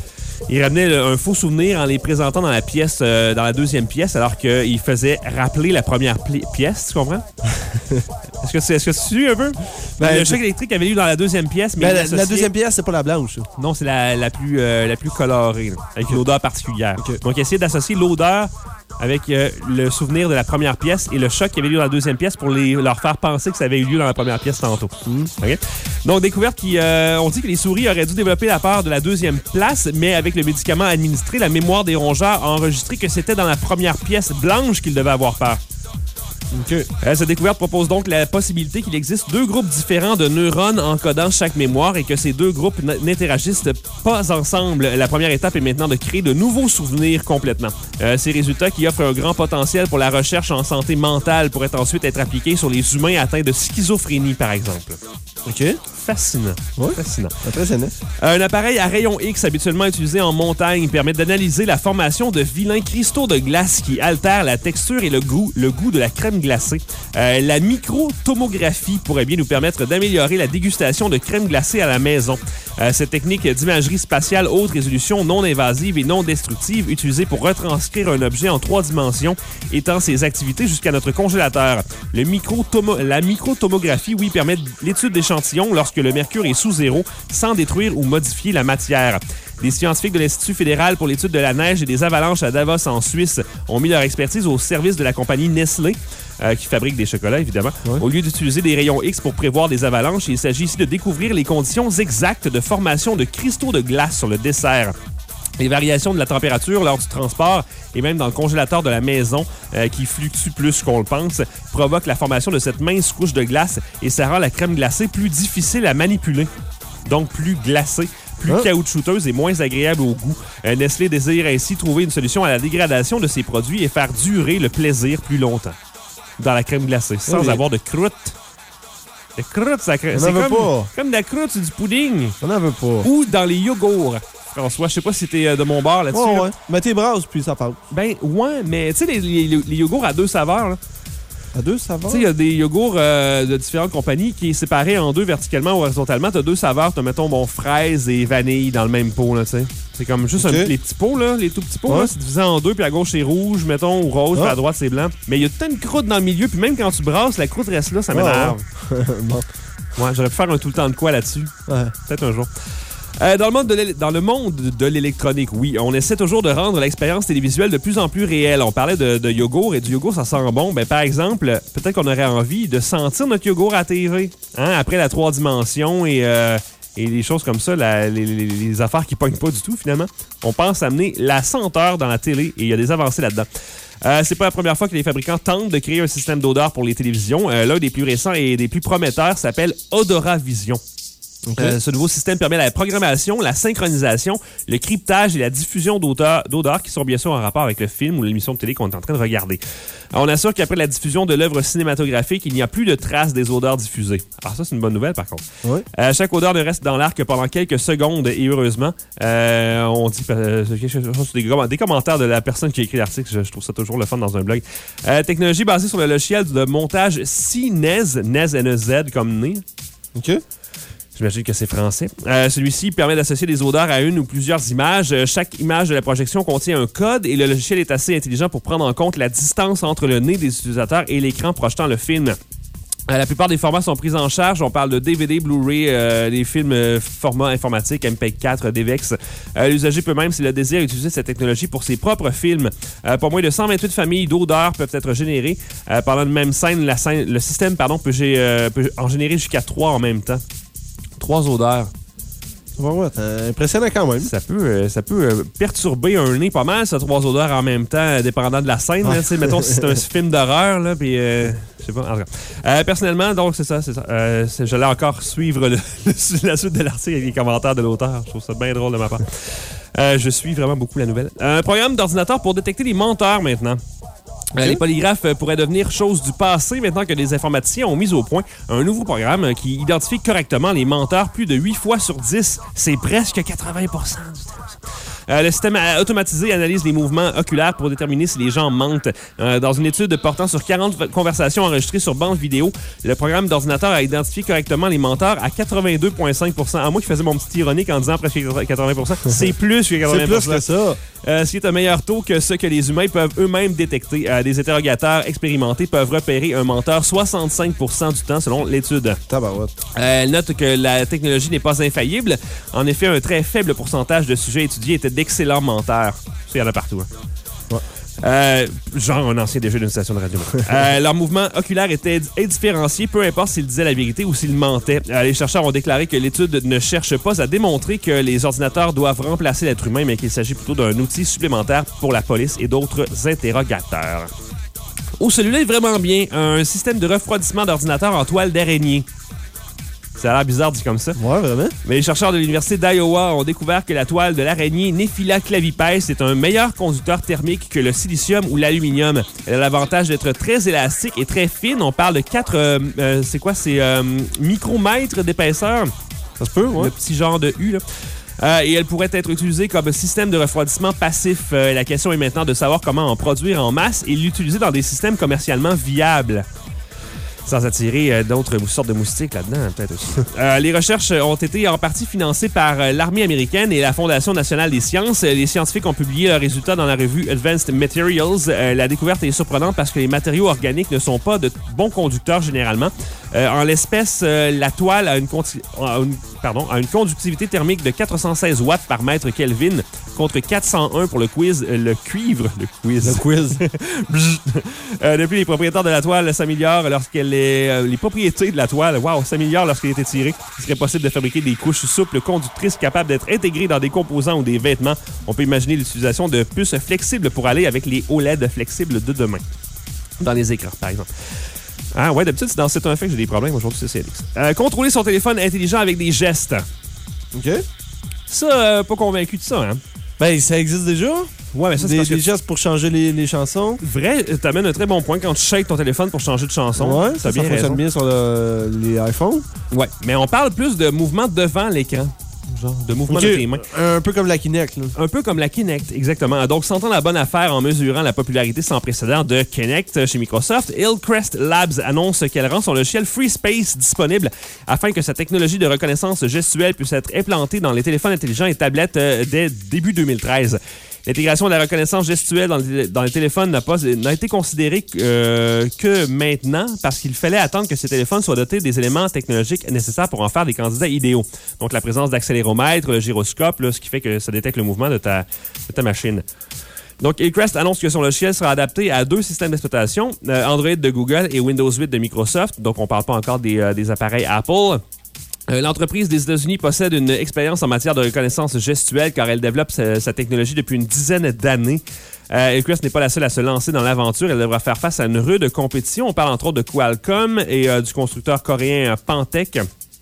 Il ramenait un faux souvenir en les présentant dans la pièce, euh, dans la deuxième pièce, alors qu'il faisait rappeler la première pli- pièce, tu comprends? Est-ce que c'est, est-ce que tu suis un peu? Ben, le choc électrique avait lieu dans la deuxième pièce, mais Ben, il la, associait- la deuxième pièce, c'est pas la blanche. ça. Non, c'est la, la, plus, euh, la plus colorée, là, avec une odeur particulière. Ok. Donc, essayer d'associer l'odeur avec euh, le souvenir de la première pièce et le choc qui avait lieu dans la deuxième pièce pour les, leur faire penser que ça avait eu lieu dans la première pièce tantôt. OK? Donc, découverte qui... Euh, on dit que les souris auraient dû développer la peur de la deuxième place, mais avec le médicament administré, la mémoire des rongeurs a enregistré que c'était dans la première pièce blanche qu'ils devaient avoir peur. OK. Euh, cette découverte propose donc la possibilité qu'il existe deux groupes différents de neurones encodant chaque mémoire et que ces deux groupes n- n'interagissent pas ensemble. La première étape est maintenant de créer de nouveaux souvenirs complètement. Euh, ces résultats qui offrent un grand potentiel pour la recherche en santé mentale pourraient ensuite être appliqués sur les humains atteints de schizophrénie, par exemple. OK. Fascinant. Ouais. Fascinant. Impressionnant. Un appareil à rayon X habituellement utilisé en montagne permet d'analyser la formation de vilains cristaux de glace qui altèrent la texture et le goût, le goût de la crème glacée. Euh, la microtomographie pourrait bien nous permettre d'améliorer la dégustation de crème glacée à la maison. Euh, cette technique d'imagerie spatiale haute résolution non invasive et non destructive utilisée pour retranscrire un objet en trois dimensions étend ses activités jusqu'à notre congélateur. Le microtomo- la microtomographie, oui, permet l'étude d'échantillons lorsque le mercure est sous zéro sans détruire ou modifier la matière. Des scientifiques de l'Institut fédéral pour l'étude de la neige et des avalanches à Davos en Suisse ont mis leur expertise au service de la compagnie Nestlé, euh, qui fabrique des chocolats, évidemment. Ouais. Au lieu d'utiliser des rayons X pour prévoir des avalanches, il s'agit ici de découvrir les conditions exactes de formation de cristaux de glace sur le dessert. Les variations de la température lors du transport et même dans le congélateur de la maison, euh, qui fluctue plus qu'on le pense, provoquent la formation de cette mince couche de glace et ça rend la crème glacée plus difficile à manipuler. Donc plus glacée, plus hein? caoutchouteuse et moins agréable au goût. Euh, Nestlé désire ainsi trouver une solution à la dégradation de ses produits et faire durer le plaisir plus longtemps dans la crème glacée, sans oui. avoir de croûte. De croûte, ça crème. C'est comme, pas. comme de la croûte, c'est du pudding. On n'en veut pas. Ou dans les yogourts. François, je sais pas si t'es de mon bord là-dessus. Ouais, là. ouais. Mais t'es brasse, puis ça passe. Ben, ouais, mais tu sais, les, les, les yogourts à deux saveurs, là. À deux saveurs? Tu sais, il y a des yogourts euh, de différentes compagnies qui est séparé en deux verticalement ou horizontalement. T'as deux saveurs, t'as, mettons, bon, fraise et vanille dans le même pot, là, tu sais. C'est comme juste okay. un, les petits pots, là, les tout petits pots, ouais. là, c'est divisé en deux, puis à gauche, c'est rouge, mettons, ou rose, ah. puis à droite, c'est blanc. Mais il y a toute une croûte dans le milieu, puis même quand tu brasses, la croûte reste là, ça m'énerve. Ah, ouais. bon. Ouais, j'aurais pu faire un tout le temps de quoi là-dessus. Ouais. Peut-être un jour. Euh, dans, le monde de dans le monde de l'électronique, oui, on essaie toujours de rendre l'expérience télévisuelle de plus en plus réelle. On parlait de, de yogourt et du yogourt, ça sent bon. Ben, par exemple, peut-être qu'on aurait envie de sentir notre yogourt à la T V. Hein, après la trois dimensions et, euh, et les choses comme ça, la, les, les, les affaires qui pognent pas du tout, finalement. On pense amener la senteur dans la télé et il y a des avancées là-dedans. Euh, c'est pas la première fois que les fabricants tentent de créer un système d'odeur pour les télévisions. Euh, l'un des plus récents et des plus prometteurs s'appelle OdoraVision. Okay. Euh, ce nouveau système permet la programmation, la synchronisation, le cryptage et la diffusion d'odeurs, d'odeurs qui sont bien sûr en rapport avec le film ou l'émission de télé qu'on est en train de regarder. On assure qu'après la diffusion de l'œuvre cinématographique, il n'y a plus de traces des odeurs diffusées. Alors ça, c'est une bonne nouvelle par contre. Oui. Euh, chaque odeur ne reste dans l'air que pendant quelques secondes et heureusement, euh, on dit euh, des, des commentaires de la personne qui a écrit l'article. Je, je trouve ça toujours le fun dans un blog. Euh, technologie basée sur le logiciel de montage C-Nez, Nez N E Z comme nez. OK. J'imagine que c'est français. Euh, celui-ci permet d'associer des odeurs à une ou plusieurs images. Euh, chaque image de la projection contient un code et le logiciel est assez intelligent pour prendre en compte la distance entre le nez des utilisateurs et l'écran projetant le film. Euh, la plupart des formats sont pris en charge. On parle de D V D, Blu-ray, euh, des films euh, format informatique, M P E G quatre, D V X. Euh, l'usager peut même, s'il le désire, utiliser cette technologie pour ses propres films. Euh, pour moins de cent vingt-huit familles d'odeurs peuvent être générées. Euh, pendant une même scène, la scène le système pardon, peut, euh, peut en générer jusqu'à trois en même temps. Trois odeurs. Ouais, ouais, c'est impressionnant quand même. Ça peut, euh, ça peut euh, perturber un nez pas mal, ça, trois odeurs en même temps, euh, dépendant de la scène. Ah. Là, mettons si c'est un film d'horreur, là, puis euh, je sais pas. En tout cas. Euh, personnellement, donc, c'est ça, c'est ça. Euh, c'est, j'allais encore suivre le, le, la suite de l'article avec les commentaires de l'auteur. Je trouve ça bien drôle de ma part. Euh, je suis vraiment beaucoup la nouvelle. Un programme d'ordinateur pour détecter les menteurs maintenant. Okay. Les polygraphes pourraient devenir chose du passé maintenant que les informaticiens ont mis au point un nouveau programme qui identifie correctement les menteurs plus de huit fois sur dix. C'est presque quatre-vingts pour cent du temps. Euh, le système automatisé analyse les mouvements oculaires pour déterminer si les gens mentent. Euh, dans une étude portant sur quarante conversations enregistrées sur bande vidéo, le programme d'ordinateur a identifié correctement les menteurs à quatre-vingt-deux virgule cinq pour cent. À moi qui faisais mon petit ironique en disant presque quatre-vingts pour cent, c'est plus que quatre-vingts pour cent. C'est plus que ça. Euh, ce qui est un meilleur taux que ce que les humains peuvent eux-mêmes détecter. Euh, des interrogateurs expérimentés peuvent repérer un menteur soixante-cinq pour cent du temps selon l'étude. Tabarouette. Euh, elle note que la technologie n'est pas infaillible. En effet, un très faible pourcentage de sujets étudiés étaient d'excellents menteurs. Il y en a partout. Hein. Ouais. Euh, genre un ancien déjeuner d'une station de radio. euh, leur mouvement oculaire était indifférencié, peu importe s'ils disaient la vérité ou s'ils mentaient. Euh, les chercheurs ont déclaré que l'étude ne cherche pas à démontrer que les ordinateurs doivent remplacer l'être humain, mais qu'il s'agit plutôt d'un outil supplémentaire pour la police et d'autres interrogateurs. Oh, celui-là est vraiment bien. Un système de refroidissement d'ordinateur en toile d'araignée. Ça a l'air bizarre dit comme ça. Ouais, vraiment. Mais les chercheurs de l'Université d'Iowa ont découvert que la toile de l'araignée Nephila clavipes est un meilleur conducteur thermique que le silicium ou l'aluminium. Elle a l'avantage d'être très élastique et très fine. On parle de quatre... Euh, euh, c'est quoi? C'est euh, micromètres d'épaisseur. Ça se peut, ouais. Le petit genre de U, là. Euh, et elle pourrait être utilisée comme système de refroidissement passif. Euh, la question est maintenant de savoir comment en produire en masse et l'utiliser dans des systèmes commercialement viables. Sans attirer euh, d'autres sortes de moustiques là-dedans, peut-être aussi. euh, les recherches ont été en partie financées par euh, l'armée américaine et la Fondation nationale des sciences. Les scientifiques ont publié leurs résultats dans la revue Advanced Materials. Euh, la découverte est surprenante parce que les matériaux organiques ne sont pas de bons conducteurs généralement. Euh, en l'espèce, euh, la toile a une, conti- a, une, pardon, a une conductivité thermique de quatre cent seize watts par mètre Kelvin contre quatre cent un pour le quiz, euh, le cuivre, le quiz. Le quiz. euh, depuis, les propriétaires de la toile s'améliorent lorsqu'elle est, euh, les propriétés de la toile, wow, s'améliorent lorsqu'elle est étirée. Il serait possible de fabriquer des couches souples, conductrices, capables d'être intégrées dans des composants ou des vêtements. On peut imaginer l'utilisation de puces flexibles pour aller avec les O L E D flexibles de demain. Dans les écrans, par exemple. Ah ouais, d'habitude, c'est dans c'est un fait que j'ai des problèmes. Aujourd'hui, c'est C L X. Euh, contrôler son téléphone intelligent avec des gestes. OK. Ça, euh, pas convaincu de ça, hein? Ben, ça existe déjà. Ouais, mais ça, c'est Des, parce que des gestes pour changer les, les chansons. Vrai, t'amènes un très bon point quand tu shakes ton téléphone pour changer de chanson. Ouais, t'as ça, bien ça raison. fonctionne bien sur le- les iPhones. Ouais, mais on parle plus de mouvement devant l'écran. Genre, de mouvement Ok, de tes mains. Un peu comme la Kinect, là. Un peu comme la Kinect, exactement. Donc, sentant la bonne affaire en mesurant la popularité sans précédent de Kinect chez Microsoft, Hillcrest Labs annonce qu'elle rend son logiciel FreeSpace disponible afin que sa technologie de reconnaissance gestuelle puisse être implantée dans les téléphones intelligents et tablettes euh, dès début deux mille treize. L'intégration de la reconnaissance gestuelle dans les, dans les téléphones n'a pas n'a été considérée euh, que maintenant parce qu'il fallait attendre que ces téléphones soient dotés des éléments technologiques nécessaires pour en faire des candidats idéaux. Donc, la présence d'accéléromètre, le gyroscope, là, ce qui fait que ça détecte le mouvement de ta, de ta machine. Donc, Hillcrest annonce que son logiciel sera adapté à deux systèmes d'exploitation, euh, Android de Google et Windows huit de Microsoft. Donc, on ne parle pas encore des, euh, des appareils Apple. Euh, L'entreprise des États-Unis possède une expérience en matière de reconnaissance gestuelle car elle développe sa, sa technologie depuis une dizaine d'années. Euh, Hillcrest n'est pas la seule à se lancer dans l'aventure. Elle devra faire face à une rude compétition. On parle entre autres de Qualcomm et euh, du constructeur coréen Pantech.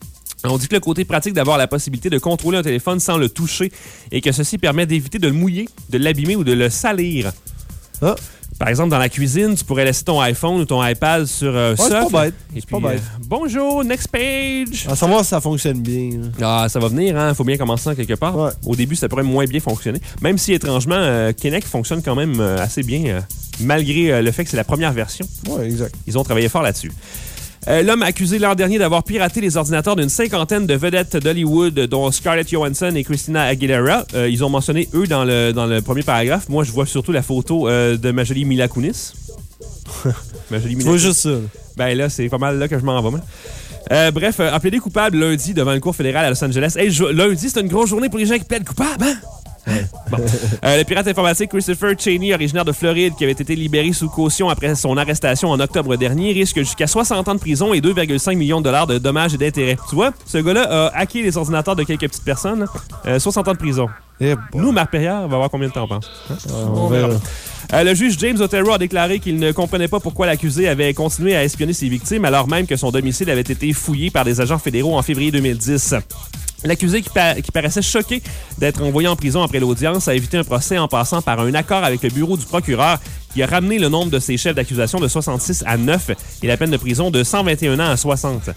On dit que le côté pratique d'avoir la possibilité de contrôler un téléphone sans le toucher et que ceci permet d'éviter de le mouiller, de l'abîmer ou de le salir. Ah. Par exemple, dans la cuisine, tu pourrais laisser ton iPhone ou ton iPad sur euh, Ouais, c'est soft. pas bête. Et C'est puis, pas bête. euh, bonjour, next page. À savoir si ça fonctionne bien. là. Ah, ça va venir, hein. Faut bien commencer quelque part. Ouais. Au début, ça pourrait moins bien fonctionner. Même si, étrangement, euh, Kinect fonctionne quand même euh, assez bien, euh, malgré euh, le fait que c'est la première version. Ouais, exact. Ils ont travaillé fort là-dessus. Euh, L'homme accusé l'an dernier d'avoir piraté les ordinateurs d'une cinquantaine de vedettes d'Hollywood, dont Scarlett Johansson et Christina Aguilera. Euh, ils ont mentionné, eux, dans le, dans le premier paragraphe. Moi, je vois surtout la photo euh, de ma jolie Mila Kunis. ma jolie Tu Mila vois Kunis. juste ça. là. Ben là, c'est pas mal là que je m'en vais. moi. Euh, bref, euh, appelé coupable lundi devant une cour fédérale à Los Angeles. Hey, jo- lundi, c'est une grosse journée pour les gens qui plaident coupables, hein? Bon. Euh, le pirate informatique Christopher Cheney, originaire de Floride, qui avait été libéré sous caution après son arrestation en octobre dernier, risque jusqu'à soixante ans de prison et deux virgule cinq millions de dollars de dommages et d'intérêts. Tu vois, ce gars-là a hacké les ordinateurs de quelques petites personnes. Euh, soixante ans de prison. Eh, Nous, Marc Perrière, va voir combien de temps on pense. Hein? on verra. Euh, le juge James Otero a déclaré qu'il ne comprenait pas pourquoi l'accusé avait continué à espionner ses victimes alors même que son domicile avait été fouillé par des agents fédéraux en février deux mille dix. L'accusé, qui, pa- qui paraissait choqué d'être envoyé en prison après l'audience, a évité un procès en passant par un accord avec le bureau du procureur qui a ramené le nombre de ses chefs d'accusation de soixante-six à neuf et la peine de prison de cent vingt et un ans à soixante.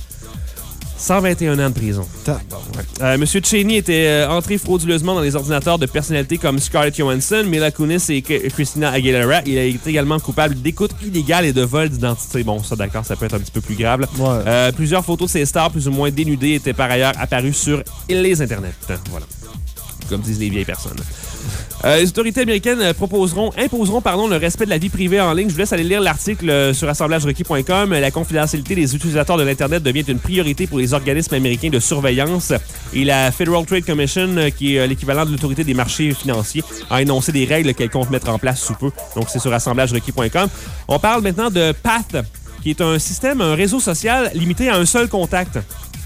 cent vingt et un ans de prison. Euh, Monsieur Cheney était euh, entré frauduleusement dans les ordinateurs de personnalités comme Scarlett Johansson, Mila Kunis et K- Christina Aguilera. Il a été également coupable d'écoute illégale et de vol d'identité. Bon, ça d'accord, ça peut être un petit peu plus grave. là. Ouais. Euh, plusieurs photos de ces stars plus ou moins dénudées étaient par ailleurs apparues sur les internets. Voilà. Comme disent les vieilles personnes. Euh, les autorités américaines euh, proposeront, imposeront pardon, le respect de la vie privée en ligne. Je vous laisse aller lire l'article euh, sur assemblage requis point com. La confidentialité des utilisateurs de l'Internet devient une priorité pour les organismes américains de surveillance. Et la Federal Trade Commission, euh, qui est euh, l'équivalent de l'autorité des marchés financiers, a énoncé des règles qu'elle compte mettre en place sous peu. Donc, c'est sur assemblage requis point com. On parle maintenant de Path, qui est un système, un réseau social limité à un seul contact.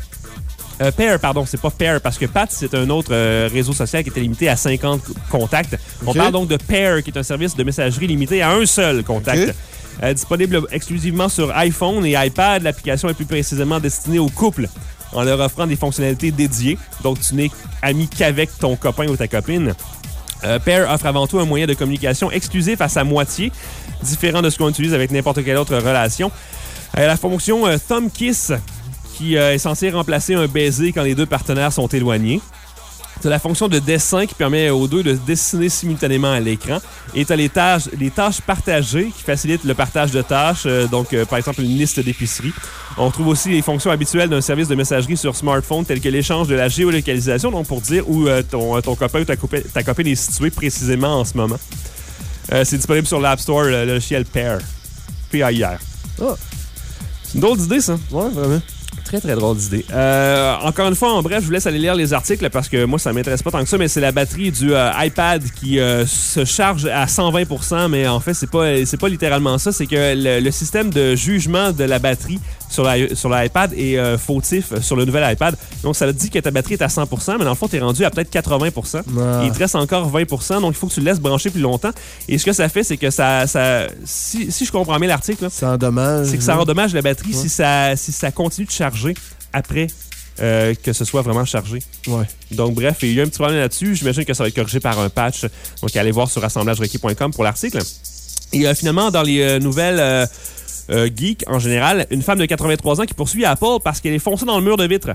Euh, Pair, pardon, c'est pas Pair, parce que Pat, c'est un autre euh, réseau social qui était limité à cinquante contacts. On Ok. parle donc de Pair, qui est un service de messagerie limité à un seul contact. Ok. Euh, disponible exclusivement sur iPhone et iPad, l'application est plus précisément destinée aux couples, en leur offrant des fonctionnalités dédiées. Donc, tu n'es ami qu'avec ton copain ou ta copine. Euh, Pair offre avant tout un moyen de communication exclusif à sa moitié, différent de ce qu'on utilise avec n'importe quelle autre relation. Euh, la fonction euh, Thumb Kiss, qui euh, est censé remplacer un baiser quand les deux partenaires sont éloignés. Tu as la fonction de dessin qui permet aux deux de dessiner simultanément à l'écran. Et tu as les tâches, les tâches partagées qui facilitent le partage de tâches. Euh, donc, euh, par exemple, une liste d'épicerie. On trouve aussi les fonctions habituelles d'un service de messagerie sur smartphone, telles que l'échange de la géolocalisation, donc pour dire où euh, ton, ton copain ou ta copine, ta copine est située précisément en ce moment. Euh, c'est disponible sur l'App Store, le logiciel Pair. P A I R. Ah. C'est une drôle d'idée, ça. Ouais, vraiment. Très, très drôle d'idée. Euh, encore une fois, en bref, je vous laisse aller lire les articles parce que moi, ça m'intéresse pas tant que ça, mais c'est la batterie du euh, iPad qui euh, se charge à cent vingt pour cent, mais en fait, c'est pas, c'est pas littéralement ça. C'est que le, le système de jugement de la batterie sur, la, sur l'iPad est euh, fautif sur le nouvel iPad. Donc, ça dit que ta batterie est à cent pour cent, mais dans le fond, tu es rendu à peut-être quatre-vingts pour cent. Ah. Et il te reste encore vingt pour cent, donc il faut que tu le laisses brancher plus longtemps. Et ce que ça fait, c'est que ça... ça si, si je comprends bien l'article, là, ça endommage. C'est que ça endommage la batterie ouais. si, ça, si ça continue de charger après euh, que ce soit vraiment chargé. Ouais. Donc, bref, il y a un petit problème là-dessus. J'imagine que ça va être corrigé par un patch. Donc, allez voir sur assemblage requis point com pour l'article. Et euh, finalement, dans les euh, nouvelles... Euh, Euh, geek en général, une femme de quatre-vingt-trois ans qui poursuit Apple parce qu'elle est foncée dans le mur de vitre.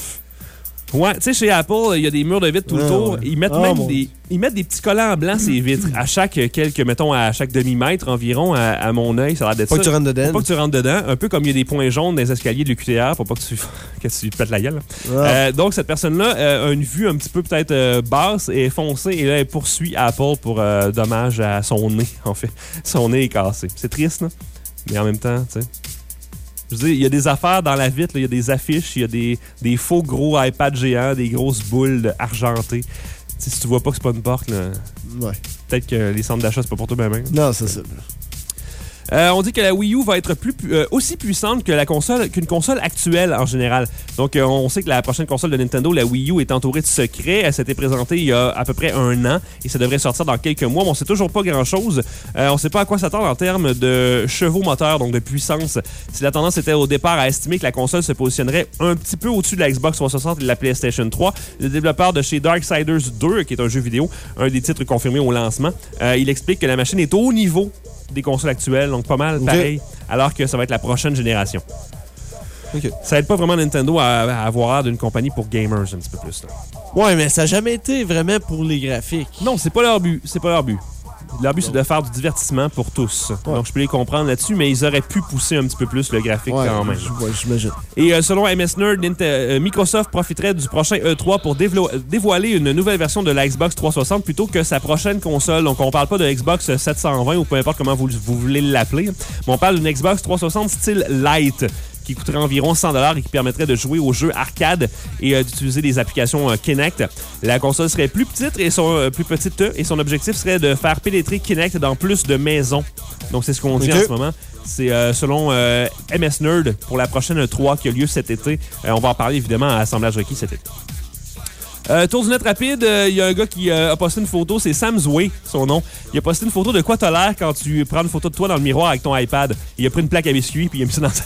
Ouais, tu sais, chez Apple, il y a des murs de vitre tout le ah, tour. Ouais. Ils mettent oh, même bon. des, ils mettent des petits collants blancs ces vitres à chaque quelques, mettons, à chaque demi-mètre environ, à, à mon œil, ça a l'air d'être pas ça. Que tu rentres dedans. Faut pas que tu rentres dedans. Un peu comme il y a des points jaunes dans les escaliers de l'U Q T R pour pas que tu, que tu pètes la gueule. Ah. Euh, donc, cette personne-là euh, a une vue un petit peu peut-être euh, basse et foncée et là, elle poursuit Apple pour euh, dommage à son nez, en fait. Son nez est cassé. C'est triste, là. Mais en même temps, tu sais. Je veux dire, il y a des affaires dans la vitre, il y a des affiches, il y a des, des faux gros iPads géants, des grosses boules argentées. T'sais, si tu vois pas que c'est pas une porte, là, ouais. peut-être que les centres d'achat, c'est pas pour toi même. Non, c'est ça. Euh, on dit que la Wii U va être plus, euh, aussi puissante que la console, qu'une console actuelle en général. Donc, euh, on sait que la prochaine console de Nintendo, la Wii U, est entourée de secrets. Elle s'était présentée il y a à peu près un an et ça devrait sortir dans quelques mois. Mais on sait toujours pas grand-chose. Euh, on sait pas à quoi s'attendre en termes de chevaux moteurs, donc de puissance. Si la tendance était au départ à estimer que la console se positionnerait un petit peu au-dessus de la Xbox trois cent soixante et de la PlayStation trois, le développeur de chez Darksiders deux, qui est un jeu vidéo, un des titres confirmés au lancement, euh, il explique que la machine est au niveau des consoles actuelles, donc pas mal pareil, okay. alors que ça va être la prochaine génération. Okay. Ça aide pas vraiment Nintendo à, à avoir l'air d'une compagnie pour gamers un petit peu plus. Là. Ouais, mais ça n'a jamais été vraiment pour les graphiques. Non, c'est pas leur but. C'est pas leur but. Leur but, c'est de faire du divertissement pour tous. Ouais. Donc, je peux les comprendre là-dessus, mais ils auraient pu pousser un petit peu plus le graphique ouais, quand même. Ouais, j'imagine. Et euh, selon M S Nerd, euh, Microsoft profiterait du prochain E trois pour dévo- dévoiler une nouvelle version de la Xbox trois cent soixante plutôt que sa prochaine console. Donc, on parle pas de Xbox sept cent vingt ou peu importe comment vous, vous voulez l'appeler, mais on parle d'une Xbox trois cent soixante style Lite, qui coûterait environ cent dollars et qui permettrait de jouer aux jeux arcade et euh, d'utiliser des applications euh, Kinect. La console serait plus petite et son euh, plus petite et son objectif serait de faire pénétrer Kinect dans plus de maisons. Donc c'est ce qu'on dit okay. en ce moment. C'est euh, selon euh, M S Nerd pour la prochaine E trois qui a lieu cet été. Euh, on va en parler évidemment à Assemblage Requis cet été. Euh, tour du net rapide, il euh, y a un gars qui euh, a posté une photo, c'est Sam Zway, son nom. Il a posté une photo de quoi t'as l'air quand tu prends une photo de toi dans le miroir avec ton iPad. Il a pris une plaque à biscuits puis il a mis ça dans ta...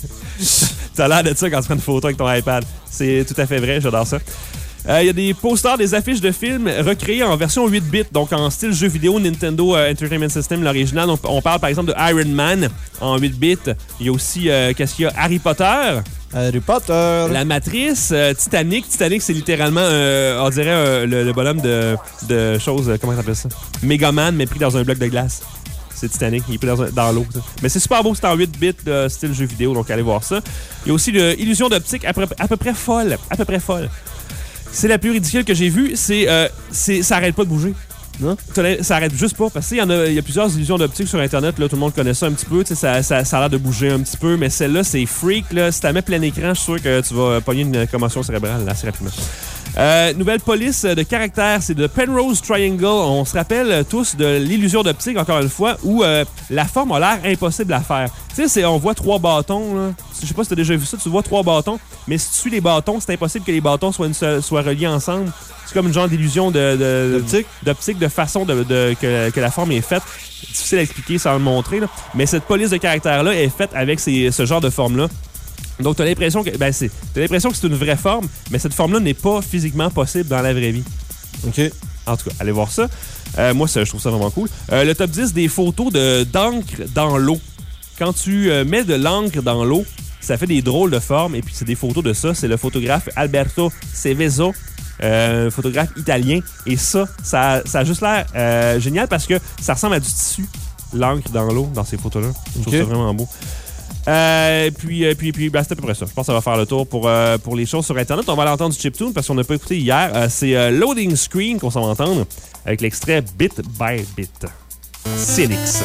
T'as l'air de ça quand tu prends une photo avec ton iPad. C'est tout à fait vrai, j'adore ça. Il euh, y a des posters, des affiches de films recréés en version huit bits, donc en style jeu vidéo Nintendo euh, Entertainment System, l'original. Donc, on parle par exemple de Iron Man en huit bits. Il y a aussi, euh, qu'est-ce qu'il y a? Harry Potter. Harry Potter. La Matrice. Euh, Titanic. Titanic, c'est littéralement, euh, on dirait, euh, le, le bonhomme de, de choses, euh, comment ça s'appelle ça? Megaman, mais pris dans un bloc de glace. C'est Titanic, il est pris dans, dans l'eau. Ça. Mais c'est super beau, c'est en huit bits, euh, style jeu vidéo, donc allez voir ça. Il y a aussi l'illusion d'optique à peu, à peu près folle. À peu près folle. C'est la plus ridicule que j'ai vue, c'est, euh, c'est ça arrête pas de bouger. Non? Ça arrête juste pas, parce qu'il y en a, il y a plusieurs illusions d'optique sur Internet, là, tout le monde connaît ça un petit peu, ça, ça, ça a l'air de bouger un petit peu, mais celle-là, c'est freak, là. Si tu la mets plein écran, je suis sûr que tu vas pogner une commotion cérébrale là, assez rapidement. Euh, nouvelle police de caractère, c'est de Penrose Triangle. On se rappelle tous de l'illusion d'optique, encore une fois, où euh, la forme a l'air impossible à faire. Tu sais, on voit trois bâtons, là. Je sais pas si tu as déjà vu ça, tu vois trois bâtons, mais si tu suis les bâtons, c'est impossible que les bâtons soient, une seule, soient reliés ensemble. C'est comme une genre d'illusion de, de, d'optique. d'optique, de façon de, de, que, que la forme est faite. Difficile à expliquer sans le montrer, là. Mais cette police de caractère-là est faite avec ces, ce genre de forme-là. Donc, tu as l'impression que ben, c'est, t'as l'impression que c'est une vraie forme, mais cette forme-là n'est pas physiquement possible dans la vraie vie. OK. En tout cas, allez voir ça. Euh, moi, ça, je trouve ça vraiment cool. Euh, le top dix des photos de, d'encre dans l'eau. Quand tu euh, mets de l'encre dans l'eau, ça fait des drôles de formes, et puis c'est des photos de ça. C'est le photographe Alberto Seveso, euh, photographe italien. Et ça, ça, ça a juste l'air euh, génial parce que ça ressemble à du tissu, l'encre dans l'eau, dans ces photos-là. Je trouve okay. ça vraiment beau. Euh, puis, euh, puis, puis ben, c'est à peu près ça. Je pense que ça va faire le tour pour, euh, pour les choses sur Internet. On va l'entendre du chiptune parce qu'on n'a pas écouté hier. Euh, c'est euh, Loading Screen qu'on s'en va entendre avec l'extrait Bit by Bit. Cynix.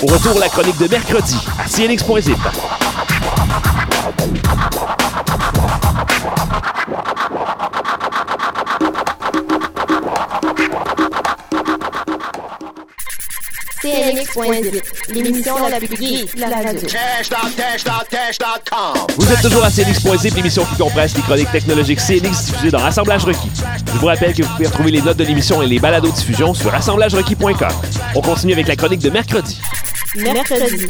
Au retour, la chronique de mercredi à C N X point zip. C N X point zip, l'émission la plus geek de la radio. Dash dot dash dot dash dot com. Vous êtes toujours à C N X point zip, l'émission qui compresse les chroniques technologiques C N X diffusées dans Assemblage Requis. Je vous rappelle que vous pouvez retrouver les notes de l'émission et les balados-diffusions sur assemblage requis point com. On continue avec la chronique de mercredi. Mercredi.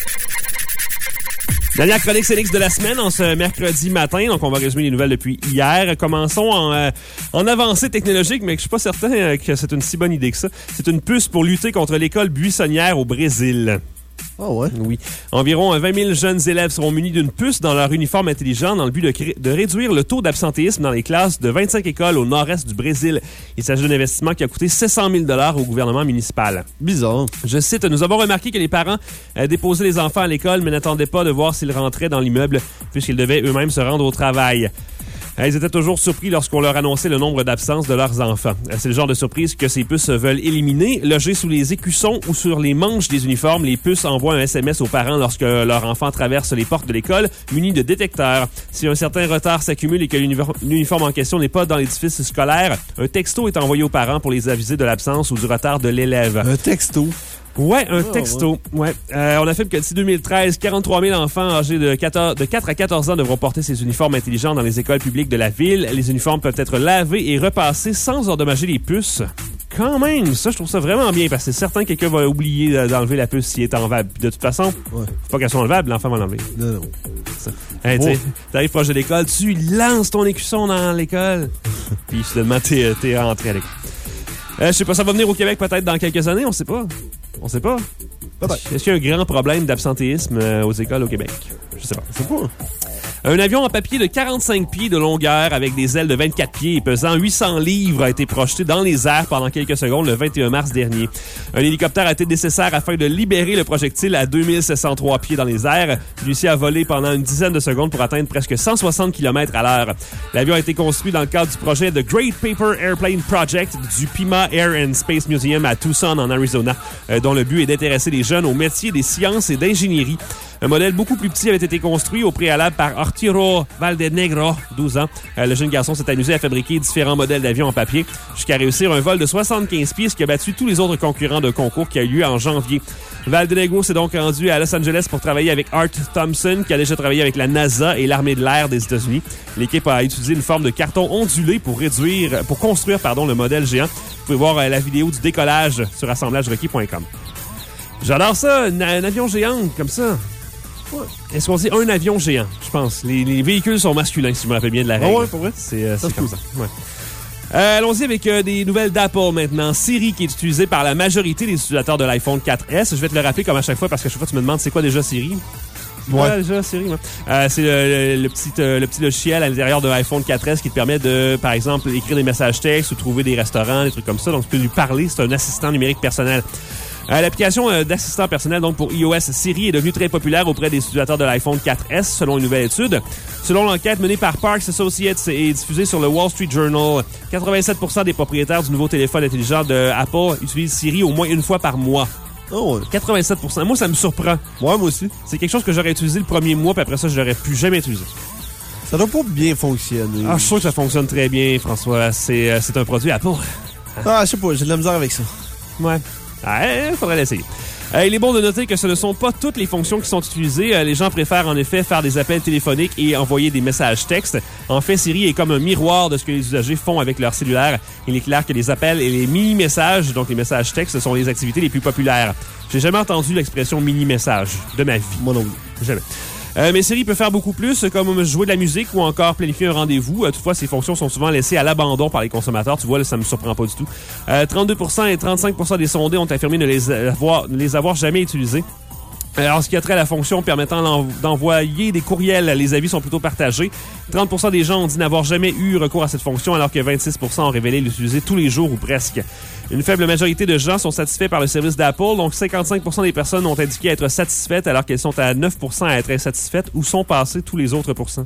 Dernière chronique C N X de la semaine, en ce mercredi matin. Donc, on va résumer les nouvelles depuis hier. Commençons en, euh, en avancée technologique, mais je suis pas certain euh, que c'est une si bonne idée que ça. C'est une puce pour lutter contre l'école buissonnière au Brésil. Ah ouais? Oui. Environ vingt mille jeunes élèves seront munis d'une puce dans leur uniforme intelligent dans le but de, cré- de réduire le taux d'absentéisme dans les classes de vingt-cinq écoles au nord-est du Brésil. Il s'agit d'un investissement qui a coûté sept cent mille dollars au gouvernement municipal. Bizarre. Je cite, « Nous avons remarqué que les parents euh, déposaient les enfants à l'école, mais n'attendaient pas de voir s'ils rentraient dans l'immeuble, puisqu'ils devaient eux-mêmes se rendre au travail. » Ils étaient toujours surpris lorsqu'on leur annonçait le nombre d'absences de leurs enfants. C'est le genre de surprise que ces puces veulent éliminer. Logées sous les écussons ou sur les manches des uniformes, les puces envoient un S M S aux parents lorsque leur enfant traverse les portes de l'école, munis de détecteurs. Si un certain retard s'accumule et que l'uniforme en question n'est pas dans l'édifice scolaire, un texto est envoyé aux parents pour les aviser de l'absence ou du retard de l'élève. Un texto. Ouais, un Ah, texto. Ouais. ouais. Euh, on affirme que d'ici deux mille treize, quarante-trois mille enfants âgés de, quatorze, de quatre à quatorze ans devront porter ces uniformes intelligents dans les écoles publiques de la ville. Les uniformes peuvent être lavés et repassés sans endommager les puces. Quand même, ça, je trouve ça vraiment bien parce que c'est certain que quelqu'un va oublier d'enlever la puce s'il est enlevable. Puis de toute façon, Ouais. faut pas qu'elle soit enlevable, l'enfant va l'enlever. Non, non. Hey, tu sais, Oh. t'arrives proche de l'école, tu lances ton écusson dans l'école. Puis finalement, t'es, t'es rentré à l'école. Euh, je sais pas, ça va venir au Québec peut-être dans quelques années, on sait pas. On sait pas. Peut-être. Est-ce qu'il y a un grand problème d'absentéisme euh, aux écoles au Québec? Je sais pas. C'est pas. Un avion en papier de quarante-cinq pieds de longueur avec des ailes de vingt-quatre pieds et pesant huit cents livres a été projeté dans les airs pendant quelques secondes le vingt et un mars dernier. Un hélicoptère a été nécessaire afin de libérer le projectile à deux mille sept cent trois pieds dans les airs. Celui-ci a volé pendant une dizaine de secondes pour atteindre presque cent soixante kilomètres à l'heure. L'avion a été construit dans le cadre du projet The Great Paper Airplane Project du Pima Air and Space Museum à Tucson, en Arizona, euh, dont le but est d'intéresser les jeunes aux métiers des sciences et d'ingénierie. Un modèle beaucoup plus petit avait été construit au préalable par Arturo Valdenegro, douze ans. Euh, le jeune garçon s'est amusé à fabriquer différents modèles d'avions en papier jusqu'à réussir un vol de soixante-quinze pieds, ce qui a battu tous les autres concurrents d'un concours qui a eu lieu en janvier. Valdenegro s'est donc rendu à Los Angeles pour travailler avec Art Thompson, qui a déjà travaillé avec la NASA et l'armée de l'air des États-Unis. L'équipe a utilisé une forme de carton ondulé pour réduire, pour construire, pardon, le modèle géant. Vous pouvez voir euh, la vidéo du décollage sur assemblage requis point com. J'adore ça, un, un avion géant comme ça. Ouais. Est-ce qu'on dit un avion géant, je pense. Les, les véhicules sont masculins, si je me rappelle bien de la règle. Ah ouais, pour vrai? C'est, euh, Ça c'est se comme peut. ça. Ouais. Euh, allons-y avec euh, des nouvelles d'Apple maintenant. Siri, qui est utilisée par la majorité des utilisateurs de l'iPhone quatre S. Je vais te le rappeler comme à chaque fois, parce qu'à chaque fois, tu me demandes c'est quoi déjà Siri? C'est quoi Ouais. déjà Siri? Ouais. Euh, c'est le, le, le, petit, euh, le petit logiciel à l'intérieur de l'iPhone quatre S qui te permet de, par exemple, écrire des messages textes ou trouver des restaurants, des trucs comme ça. Donc, tu peux lui parler. C'est un assistant numérique personnel. Euh, l'application euh, d'assistant personnel donc pour iOS, Siri, est devenue très populaire auprès des utilisateurs de l'iPhone quatre S, selon une nouvelle étude. Selon l'enquête menée par Parks Associates et diffusée sur le Wall Street Journal, quatre-vingt-sept pour cent des propriétaires du nouveau téléphone intelligent de Apple utilisent Siri au moins une fois par mois. Oh, ouais. quatre-vingt-sept pour cent. Moi, ça me surprend. Ouais, moi aussi. C'est quelque chose que j'aurais utilisé le premier mois, puis après ça, je l'aurais plus jamais utilisé. Ça doit pas bien fonctionner. Ah, je suis sûr que ça fonctionne très bien, François. C'est, euh, c'est un produit Apple. Ah, je sais pas, j'ai de la misère avec ça. Ouais. Ah, faudrait l'essayer. Euh, il est bon de noter que ce ne sont pas toutes les fonctions qui sont utilisées. Euh, les gens préfèrent en effet faire des appels téléphoniques et envoyer des messages textes. En fait, Siri est comme un miroir de ce que les usagers font avec leur cellulaire. Il est clair que les appels et les mini-messages, donc les messages textes, sont les activités les plus populaires. J'ai jamais entendu l'expression mini-message de ma vie. Moi non. Jamais. Euh, mais Siri peut faire beaucoup plus, comme jouer de la musique ou encore planifier un rendez-vous. Euh, toutefois, ces fonctions sont souvent laissées à l'abandon par les consommateurs. Tu vois, là, ça me surprend pas du tout. Euh, trente-deux pour cent et trente-cinq pour cent des sondés ont affirmé ne les avoir, ne les avoir jamais utilisés. En ce qui a trait à la fonction permettant d'envoyer des courriels, les avis sont plutôt partagés. trente pour cent des gens ont dit n'avoir jamais eu recours à cette fonction, alors que vingt-six pour cent ont révélé l'utiliser tous les jours ou presque. Une faible majorité de gens sont satisfaits par le service d'Apple, donc cinquante-cinq pour cent des personnes ont indiqué être satisfaites, alors qu'elles sont à neuf pour cent à être insatisfaites, où sont passés tous les autres pourcents.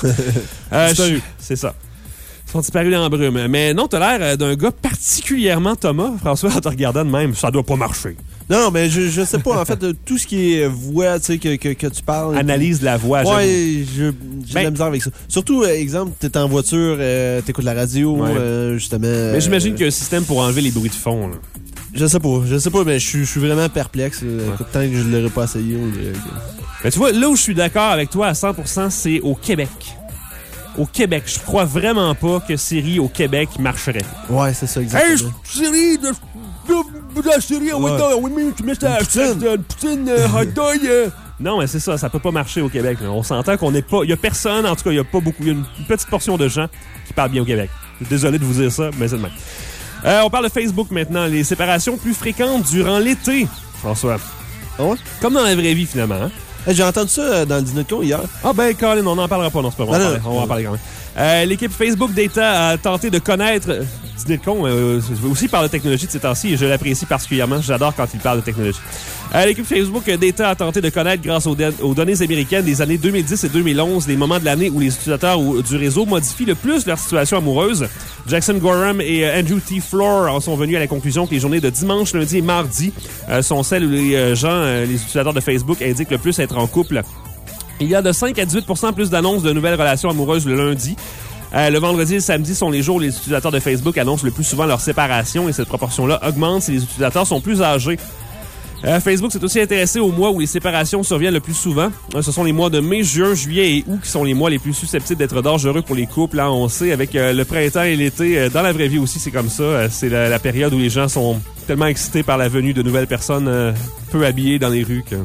euh, je, c'est ça. Ils sont disparus dans la brume. Mais non, t'as l'air d'un gars particulièrement Thomas, François, en te regardant de même. Ça doit pas marcher. Non, mais je, je sais pas. En fait, tout ce qui est voix, tu sais, que, que, que tu parles. Analyse de la voix, ouais, je, j'ai ben, de la misère avec ça. Surtout, euh, exemple, t'es en voiture, euh, t'écoutes la radio, ouais. euh, justement. Mais j'imagine euh, qu'il y a un système pour enlever les bruits de fond, là. Je sais pas, je sais pas, mais je suis, je suis vraiment perplexe. Ouais. Écoute, tant que je l'aurais pas essayé. Euh, mais tu vois, là où je suis d'accord avec toi à cent pour cent, c'est au Québec. Au Québec, je crois vraiment pas que Siri au Québec marcherait. Ouais, c'est ça, exactement. Hey, Siri, de, de, de Siri, on va oui, mais tu mets ta poutine, hot dog. Non, mais c'est ça, ça peut pas marcher au Québec. Là. On s'entend qu'on n'est pas... Il y a personne, en tout cas, il y a pas beaucoup... Il y a une petite portion de gens qui parlent bien au Québec. Je suis désolé de vous dire ça, mais c'est de même. Euh, on parle de Facebook maintenant. Les séparations plus fréquentes durant l'été, François. Ah ouais? Comme dans la vraie vie, finalement. Hein? Hey, j'ai entendu ça dans le dîner de con hier. Ah ben, Colin, on n'en parlera pas, non, c'est pas bon. On, on va en parler quand même. Euh, l'équipe Facebook Data a tenté de connaître... Euh, dîner de con, euh, aussi parle de technologie de ces temps-ci, et je l'apprécie particulièrement. J'adore quand il parle de technologie. Euh, l'équipe Facebook Data a tenté de connaître, grâce aux, de- aux données américaines des années deux mille dix et deux mille onze, les moments de l'année où les utilisateurs du réseau modifient le plus leur situation amoureuse. Jackson Gorham et euh, Andrew T. Floor en sont venus à la conclusion que les journées de dimanche, lundi et mardi euh, sont celles où les euh, gens, euh, les utilisateurs de Facebook, indiquent le plus être en couple. Il y a de cinq à dix-huit pour cent plus d'annonces de nouvelles relations amoureuses le lundi. Euh, le vendredi et le samedi sont les jours où les utilisateurs de Facebook annoncent le plus souvent leur séparation, et cette proportion-là augmente si les utilisateurs sont plus âgés. Euh, Facebook s'est aussi intéressé aux mois où les séparations surviennent le plus souvent. Euh, ce sont les mois de mai, juin, juillet et août qui sont les mois les plus susceptibles d'être dangereux pour les couples. Hein, on sait, avec euh, le printemps et l'été, euh, dans la vraie vie aussi, c'est comme ça. Euh, c'est la, la période où les gens sont tellement excités par la venue de nouvelles personnes euh, peu habillées dans les rues que...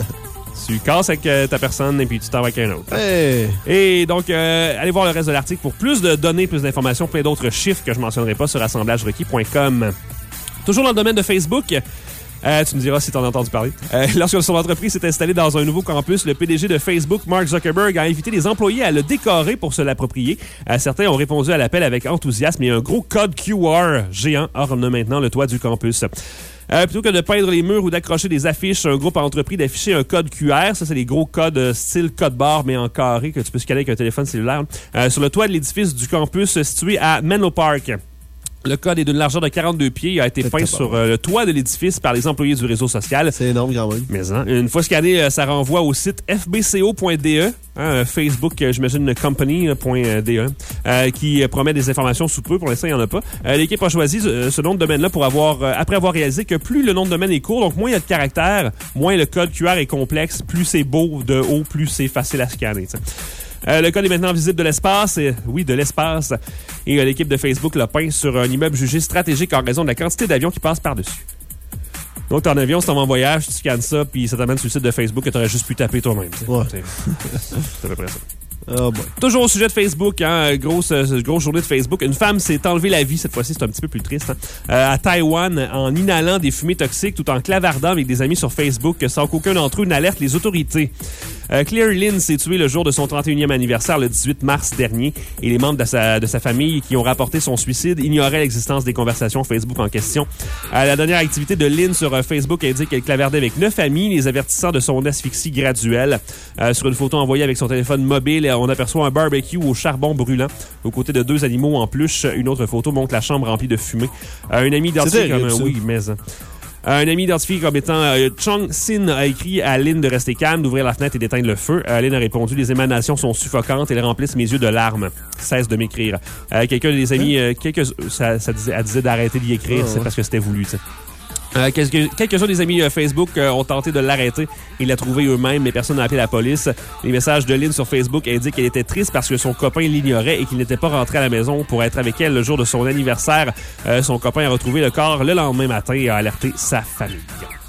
Tu casses avec euh, ta personne et puis tu t'en vas avec un autre. Hey. Et donc, euh, allez voir le reste de l'article pour plus de données, plus d'informations, plein d'autres chiffres que je mentionnerai pas sur assemblage requis point com. Toujours dans le domaine de Facebook, euh, tu me diras si tu en as entendu parler. Euh, lorsque son entreprise s'est installée dans un nouveau campus, le P D G de Facebook, Mark Zuckerberg, a invité les employés à le décorer pour se l'approprier. Euh, certains ont répondu à l'appel avec enthousiasme et un gros code Q R géant orne maintenant le toit du campus. Euh, plutôt que de peindre les murs ou d'accrocher des affiches, un groupe a entrepris d'afficher un code Q R. Ça, c'est les gros codes euh, style code barre, mais en carré, que tu peux scanner avec un téléphone cellulaire, euh, sur le toit de l'édifice du campus situé à Menlo Park. Le code est d'une largeur de quarante-deux pieds. Il a été peint sur euh, le toit de l'édifice par les employés du réseau social. C'est énorme quand même. Mais hein, une fois scanné, euh, ça renvoie au site f b c o point d e, hein, Facebook, euh, j'imagine, company.de, euh, qui euh, promet des informations sous peu. Pour l'instant, il n'y en a pas. Euh, l'équipe a choisi euh, ce nom de domaine-là pour avoir, euh, après avoir réalisé que plus le nom de domaine est court, donc moins il y a de caractères, moins le code Q R est complexe, plus c'est beau de haut, plus c'est facile à scanner. T'sais. Euh, le code est maintenant visible de l'espace. Et, oui, de l'espace. Et euh, l'équipe de Facebook l'a peint sur un immeuble jugé stratégique en raison de la quantité d'avions qui passent par-dessus. Donc, t'es en avion, si t'en vas en voyage, tu scannes ça, puis ça t'amène sur le site de Facebook que t'aurais juste pu taper toi-même. T'sais. Ouais. C'est à peu près ça. Oh boy. Toujours au sujet de Facebook, hein, grosse, euh, grosse journée de Facebook. Une femme s'est enlevée la vie, cette fois-ci, c'est un petit peu plus triste, hein, euh, à Taïwan, en inhalant des fumées toxiques tout en clavardant avec des amis sur Facebook sans qu'aucun d'entre eux n'alerte les autorités. Euh, Claire Lynn s'est tuée le jour de son trente et unième anniversaire, le dix-huit mars dernier, et les membres de sa, de sa famille qui ont rapporté son suicide ignoraient l'existence des conversations Facebook en question. Euh, la dernière activité de Lynn sur euh, Facebook indique qu'elle clavardait avec neuf amis, les avertissant de son asphyxie graduelle. Euh, sur une photo envoyée avec son téléphone mobile, on aperçoit un barbecue au charbon brûlant, aux côtés de deux animaux en peluche. Une autre photo montre la chambre remplie de fumée. Euh, un ami identifié comme... ça. Oui, mais... Un ami identifié comme étant euh, Chung Sin a écrit à Lynn de rester calme, d'ouvrir la fenêtre et d'éteindre le feu. Euh, Lynn a répondu « Les émanations sont suffocantes, elles remplissent mes yeux de larmes. Cesse de m'écrire. Euh, » Quelqu'un des amis, euh, quelques, ça, ça disait, elle disait d'arrêter d'y écrire, oh, c'est ouais. parce que c'était voulu, tu sais. Euh, quelques, quelques-uns des amis euh, Facebook euh, ont tenté de l'arrêter et l'a trouvé eux-mêmes, mais personne n'a appelé la police. Les messages de Lynn sur Facebook indiquent qu'elle était triste parce que son copain l'ignorait et qu'il n'était pas rentré à la maison pour être avec elle le jour de son anniversaire. Euh, son copain a retrouvé le corps le lendemain matin et a alerté sa famille.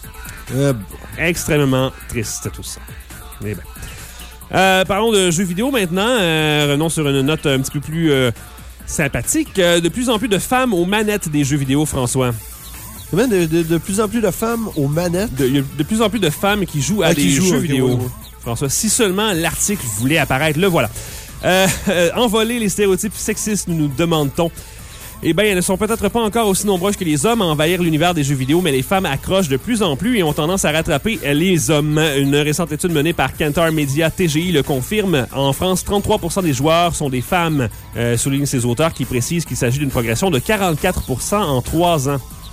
Euh, Extrêmement triste tout ça. Mais ben. euh, parlons de jeux vidéo maintenant. Euh, revenons sur une note un petit peu plus euh, sympathique. Euh, de plus en plus de femmes aux manettes des jeux vidéo, François. De, de, de plus en plus de femmes aux manettes. Il y a de plus en plus de femmes qui jouent à ah, des qui jouent, jeux okay, vidéo. Oui, oui. François, si seulement l'article voulait apparaître, le voilà. Euh, euh, envoler les stéréotypes sexistes, nous nous demande-t-on. Eh bien, elles ne sont peut-être pas encore aussi nombreuses que les hommes à envahir l'univers des jeux vidéo, mais les femmes accrochent de plus en plus et ont tendance à rattraper les hommes. Une récente étude menée par Kantar Media T G I le confirme. En France, trente-trois pour cent des joueurs sont des femmes, euh, soulignent ces auteurs qui précisent qu'il s'agit d'une progression de quarante-quatre pour cent en trois ans.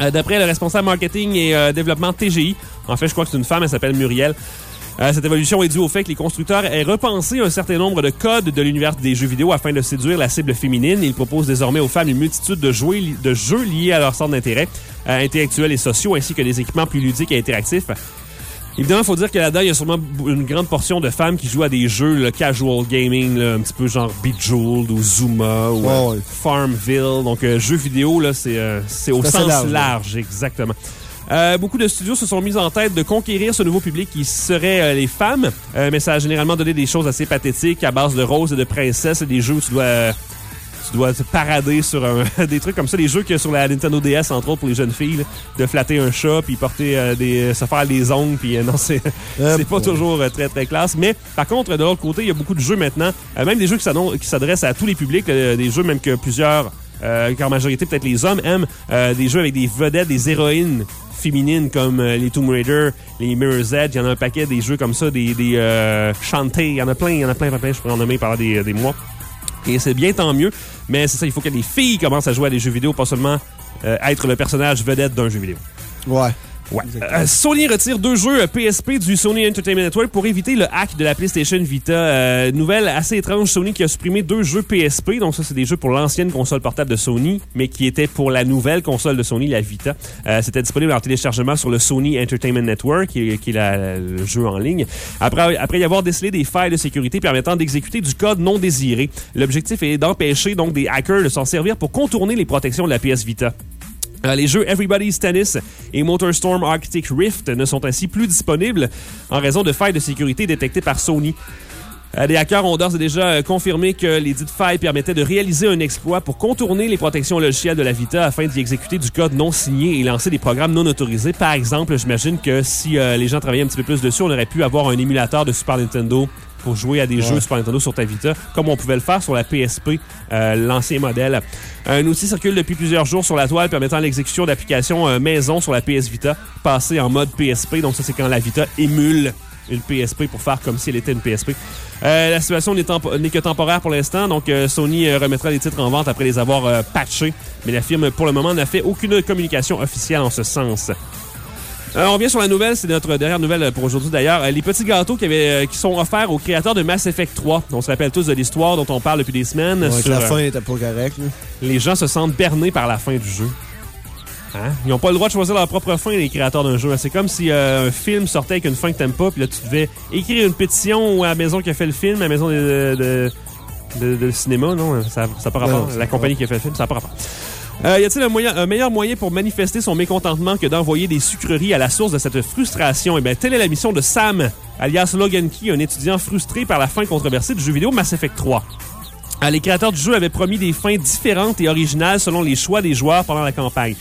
Euh, d'après le responsable marketing et euh, développement T G I, en fait, je crois que c'est une femme, elle s'appelle Muriel, Euh, cette évolution est due au fait que les constructeurs aient repensé un certain nombre de codes de l'univers des jeux vidéo afin de séduire la cible féminine. Ils proposent désormais aux femmes une multitude de, jouets, de jeux liés à leur centre d'intérêt, euh, intellectuels et sociaux, ainsi que des équipements plus ludiques et interactifs. Évidemment, il faut dire que là-dedans, il y a sûrement une grande portion de femmes qui jouent à des jeux là, casual gaming, là, un petit peu genre Bejeweled ou Zuma ou oh, euh, oui. Farmville. Donc, euh, jeux vidéo, là, c'est, euh, c'est au c'est sens large, large exactement. Euh, beaucoup de studios se sont mis en tête de conquérir ce nouveau public qui serait euh, les femmes, euh, mais ça a généralement donné des choses assez pathétiques à base de roses et de princesses et des jeux où tu dois, euh, tu dois te parader sur un, des trucs comme ça, les jeux qu'il y a sur la Nintendo D S, entre autres pour les jeunes filles, là, de flatter un chat puis porter euh, des, se faire des ongles, puis euh, non, c'est, euh, c'est pas bon. toujours euh, très très classe. Mais par contre, de l'autre côté, il y a beaucoup de jeux maintenant, euh, même des jeux qui, qui s'adressent à tous les publics, euh, des jeux même que plusieurs, euh, qu'en majorité peut-être les hommes aiment, euh, des jeux avec des vedettes, des héroïnes féminines comme euh, les Tomb Raider, les Mirror's Edge, il y en a un paquet des jeux comme ça, des, des euh, Shantae, il y en a plein, il y en a plein, plein, plein, je pourrais en nommer pendant des, des mois. Et c'est bien tant mieux, mais c'est ça, il faut que les filles commencent à jouer à des jeux vidéo, pas seulement euh, être le personnage vedette d'un jeu vidéo. Ouais. Ouais. Euh, Sony retire deux jeux P S P du Sony Entertainment Network pour éviter le hack de la PlayStation Vita. Euh, nouvelle assez étrange, Sony qui a supprimé deux jeux P S P. Donc ça, c'est des jeux pour l'ancienne console portable de Sony, mais qui étaient pour la nouvelle console de Sony, la Vita. Euh, c'était disponible en téléchargement sur le Sony Entertainment Network, qui est, qui est la, le jeu en ligne. Après, après y avoir décelé des failles de sécurité permettant d'exécuter du code non désiré, l'objectif est d'empêcher donc des hackers de s'en servir pour contourner les protections de la P S Vita. Euh, les jeux Everybody's Tennis et MotorStorm Arctic Rift ne sont ainsi plus disponibles en raison de failles de sécurité détectées par Sony. Euh, les hackers ont d'ores et déjà euh, confirmé que les dites failles permettaient de réaliser un exploit pour contourner les protections logicielles de la Vita afin d'y exécuter du code non signé et lancer des programmes non autorisés. Par exemple, j'imagine que si euh, les gens travaillaient un petit peu plus dessus, on aurait pu avoir un émulateur de Super Nintendo pour jouer à des ouais. jeux Super Nintendo sur ta Vita, comme on pouvait le faire sur la P S P, euh, l'ancien modèle. Un outil circule depuis plusieurs jours sur la toile permettant l'exécution d'applications euh, maison sur la P S Vita, passée en mode P S P. Donc ça, c'est quand la Vita émule une P S P pour faire comme si elle était une P S P. Euh, la situation n'est, tempo- n'est que temporaire pour l'instant, donc euh, Sony euh, remettra les titres en vente après les avoir euh, patchés, mais la firme, pour le moment, n'a fait aucune communication officielle en ce sens. Euh, on revient sur la nouvelle, c'est notre dernière nouvelle pour aujourd'hui d'ailleurs. Euh, les petits gâteaux qui, avaient, euh, qui sont offerts aux créateurs de Mass Effect trois. On se rappelle tous de l'histoire dont on parle depuis des semaines. Ouais, sur, la fin euh, était pas correcte. Là. Les gens se sentent bernés par la fin du jeu. Hein? Ils n'ont pas le droit de choisir leur propre fin, les créateurs d'un jeu. C'est comme si euh, un film sortait avec une fin que t'aimes pas, puis là, tu devais écrire une pétition à la maison qui a fait le film, à la maison de, de, de, de cinéma, non? Ça n'a pas rapport. Non, la compagnie qui a fait le film, ça n'a pas rapport. Euh, y a-t-il un, moyen, un meilleur moyen pour manifester son mécontentement que d'envoyer des sucreries à la source de cette frustration? Eh bien, telle est la mission de Sam, alias Logan Key, un étudiant frustré par la fin controversée du jeu vidéo Mass Effect trois. Euh, les créateurs du jeu avaient promis des fins différentes et originales selon les choix des joueurs pendant la campagne.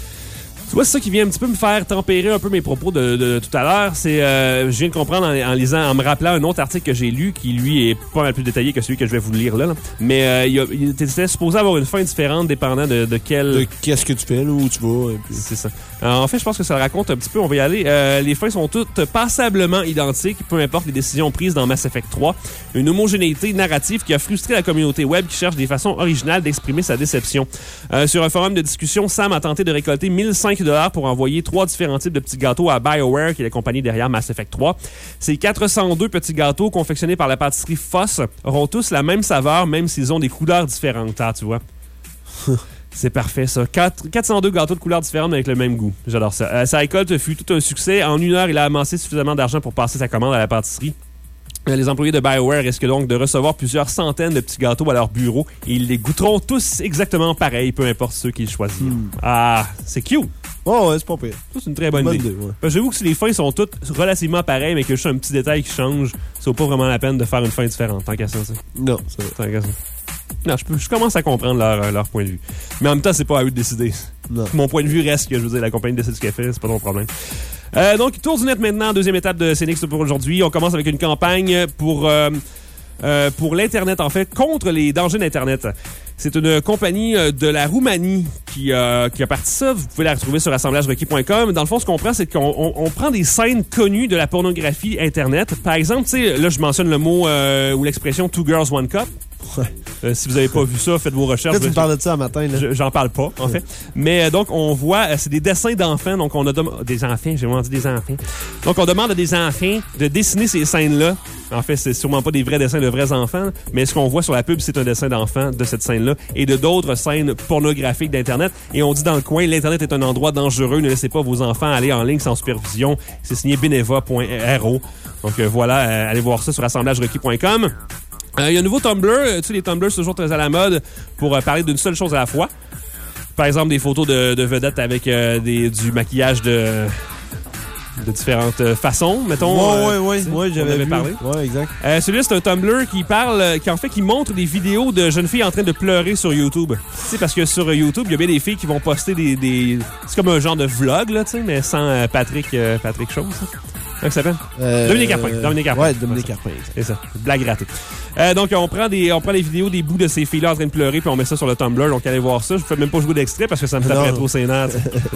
Tu vois, c'est ça qui vient un petit peu me faire tempérer un peu mes propos de, de, de tout à l'heure. C'est, euh, je viens de comprendre en, en lisant, en me rappelant un autre article que j'ai lu qui, lui, est pas mal plus détaillé que celui que je vais vous lire là. là. Mais euh, il, a, il était supposé avoir une fin différente dépendant de, de quel... De qu'est-ce que tu fais, là, où tu vas. Et puis... C'est ça. Alors, en fait, je pense que ça le raconte un petit peu. On va y aller. Euh, les fins sont toutes passablement identiques, peu importe les décisions prises dans Mass Effect trois. Une homogénéité narrative qui a frustré la communauté web qui cherche des façons originales d'exprimer sa déception. Euh, sur un forum de discussion, Sam a tenté de récolter mille cinq dollars pour envoyer trois différents types de petits gâteaux à BioWare, qui est la compagnie derrière Mass Effect trois. Ces quatre cent deux petits gâteaux confectionnés par la pâtisserie Foss auront tous la même saveur, même s'ils ont des couleurs différentes. Ah, tu vois. C'est parfait, ça. quatre, quatre cent deux gâteaux de couleurs différentes avec le même goût. J'adore ça. Euh, sa récolte fut tout un succès. En une heure, il a amassé suffisamment d'argent pour passer sa commande à la pâtisserie. Les employés de BioWare risquent donc de recevoir plusieurs centaines de petits gâteaux à leur bureau et ils les goûteront tous exactement pareil, peu importe ceux qu'ils choisissent. Mm. Ah, c'est cute! Oh ouais, c'est pas pire. Ça, c'est une très bonne, bonne idée. idée ouais. Parce que j'avoue que si les fins sont toutes relativement pareilles, mais qu'il y a juste un petit détail qui change, ça vaut pas vraiment la peine de faire une fin différente, tant qu'à ça. T'sais. Non, ça tant qu'à ça. Non, je, peux, je commence à comprendre leur, leur point de vue. Mais en même temps, c'est pas à eux de décider. Non. Mon point de vue reste que, je veux dire, la compagnie décide ce qu'elle fait, c'est pas ton problème. Euh, donc, tour du net maintenant, deuxième étape de C N X pour aujourd'hui. On commence avec une campagne pour... Euh, Euh, pour l'Internet, en fait, contre les dangers d'Internet. C'est une compagnie euh, de la Roumanie qui, euh, qui a parti ça. Vous pouvez la retrouver sur assemblage requis point com. Dans le fond, ce qu'on prend, c'est qu'on on, on prend des scènes connues de la pornographie Internet. Par exemple, tu sais, là, je mentionne le mot euh, ou l'expression « two girls, one cup ». Ouais. Euh, si vous n'avez pas vu ça, faites vos recherches. Pourquoi tu me parles de ça un matin? Là? Je, j'en parle pas, en fait. Mais euh, donc, on voit, euh, c'est des dessins d'enfants. Donc, on a dem- des enfants, j'ai vraiment dit des enfants. Donc, on demande à des enfants de dessiner ces scènes-là. En fait, c'est sûrement pas des vrais dessins de vrais enfants, mais ce qu'on voit sur la pub, c'est un dessin d'enfant de cette scène-là et de d'autres scènes pornographiques d'Internet. Et on dit dans le coin, l'Internet est un endroit dangereux. Ne laissez pas vos enfants aller en ligne sans supervision. C'est signé beneva point r o. Donc, euh, voilà, euh, allez voir ça sur assemblage requis point com. Il euh, y a un nouveau Tumblr. Euh, tu sais, les Tumblr, c'est toujours très à la mode pour euh, parler d'une seule chose à la fois. Par exemple, des photos de, de vedettes avec euh, des, du maquillage de, de différentes euh, façons, mettons. Ouais, euh, ouais, ouais, ouais, j'avais avait vu. parlé. Ouais, exact. Euh, celui-là, c'est un Tumblr qui parle, euh, qui en fait, qui montre des vidéos de jeunes filles en train de pleurer sur YouTube. Tu sais, parce que sur YouTube, il y a bien des filles qui vont poster des... des... C'est comme un genre de vlog, là, tu sais, mais sans euh, Patrick, euh, Patrick Chose. Comment ça s'appelle? Euh, Dominique Carpin. Dominique Carpin. Ouais, Dominique Carpin. C'est ça. Blague ratée. Euh, donc, on prend des, on prend les vidéos des bouts de ces filles-là en train de pleurer, puis on met ça sur le Tumblr. Donc, allez voir ça. Je ne fais même pas jouer d'extrait parce que ça me taperait trop ses nerfs.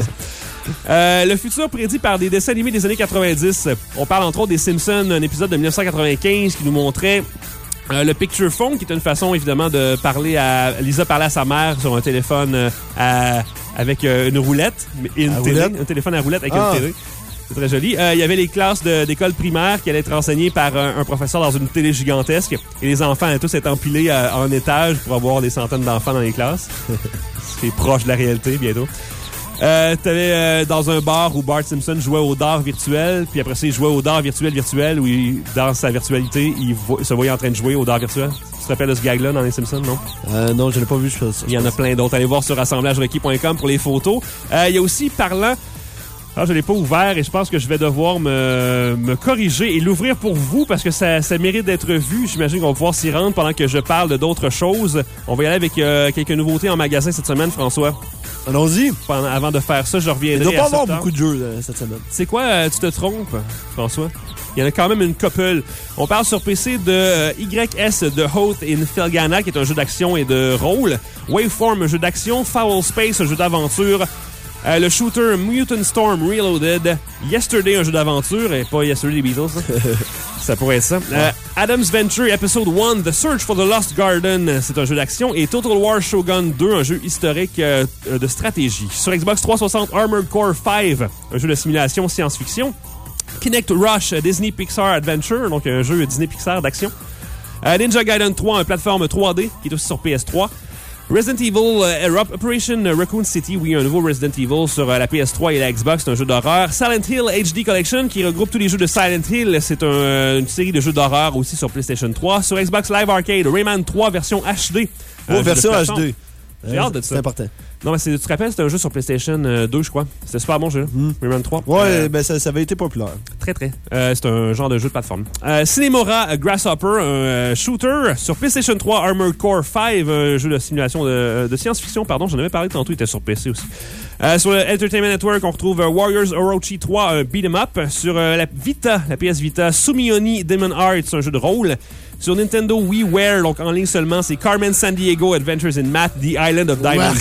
euh, le futur prédit par des dessins animés des années quatre-vingt-dix. On parle entre autres des Simpsons, un épisode de dix-neuf cent quatre-vingt-quinze qui nous montrait euh, le picture phone, qui est une façon évidemment de parler à... Lisa parlait à sa mère sur un téléphone euh, à, avec euh, une roulette et une à télé. roulette? Un téléphone à roulette avec Ah. une télé. C'est très joli. Euh, il y avait les classes de, d'école primaire qui allaient être enseignées par un, un professeur dans une télé gigantesque. Et les enfants allaient tous être empilés euh, en étage pour avoir des centaines d'enfants dans les classes. C'est proche de la réalité, bientôt. Euh, t'avais euh, dans un bar où Bart Simpson jouait au dard virtuel, puis après ça, il jouait au dard virtuel virtuel, où il, dans sa virtualité, il vo- se voyait en train de jouer au dard virtuel. Tu te rappelles de ce gag-là dans les Simpsons, non? Euh, non, je l'ai pas vu, je fais ça. Il y en a plein d'autres. Allez voir sur assemblage requis point com pour les photos. Euh, il y a aussi parlant... Ah, je l'ai pas ouvert et je pense que je vais devoir me, me corriger et l'ouvrir pour vous parce que ça, ça mérite d'être vu. J'imagine qu'on va pouvoir s'y rendre pendant que je parle de d'autres choses. On va y aller avec euh, quelques nouveautés en magasin cette semaine, François. Allons-y. Pendant, avant de faire ça, je Il reviendrai doit pas à avoir septembre. beaucoup de jeux euh, cette semaine. C'est quoi, euh, tu te trompes, François? Il y en a quand même une couple. On parle sur P C de euh, Y S de Hoth in Felgana, qui est un jeu d'action et de rôle. Waveform, un jeu d'action. Foul Space, un jeu d'aventure. Euh, le shooter Mutant Storm Reloaded. Yesterday, un jeu d'aventure. Et pas Yesterday, les Beatles. Ça, ça pourrait être ça. Euh, Adam's Venture, Episode un, The Search for the Lost Garden. C'est un jeu d'action. Et Total War Shogun deux, un jeu historique euh, de stratégie. Sur Xbox trois cent soixante, Armored Core cinq, un jeu de simulation science-fiction. Kinect Rush, Disney Pixar Adventure, donc un jeu Disney Pixar d'action. Euh, Ninja Gaiden trois, un plateforme trois D qui est aussi sur P S trois. Resident Evil uh, Erupt, Operation Raccoon City, oui, un nouveau Resident Evil sur uh, la P S trois et la Xbox, c'est un jeu d'horreur. Silent Hill H D Collection qui regroupe tous les jeux de Silent Hill, c'est un, une série de jeux d'horreur aussi sur PlayStation trois. Sur Xbox Live Arcade, Rayman trois version H D. Oh, euh, version H D. J'ai hâte de ça. C'est important. Non, mais c'est, tu te rappelles, c'était un jeu sur PlayStation euh, deux, je crois. C'était super bon jeu, Mm. Rayman trois. Ouais, Euh, ben ça, ça avait été populaire. Très, très. Euh, c'est un genre de jeu de plateforme. Euh, Cinemora euh, Grasshopper, un euh, shooter. Sur PlayStation trois, Armored Core cinq, un jeu de simulation de, de science-fiction. Pardon, j'en avais parlé tantôt, il était sur P C aussi. Euh, sur le Entertainment Network, on retrouve euh, Warriors Orochi trois, un beat'em up. Sur euh, la Vita, la P S Vita, Sumioni Demon Hearts, un jeu de rôle. Sur Nintendo WiiWare, donc en ligne seulement, c'est Carmen Sandiego Adventures in Math, The Island of Diamonds.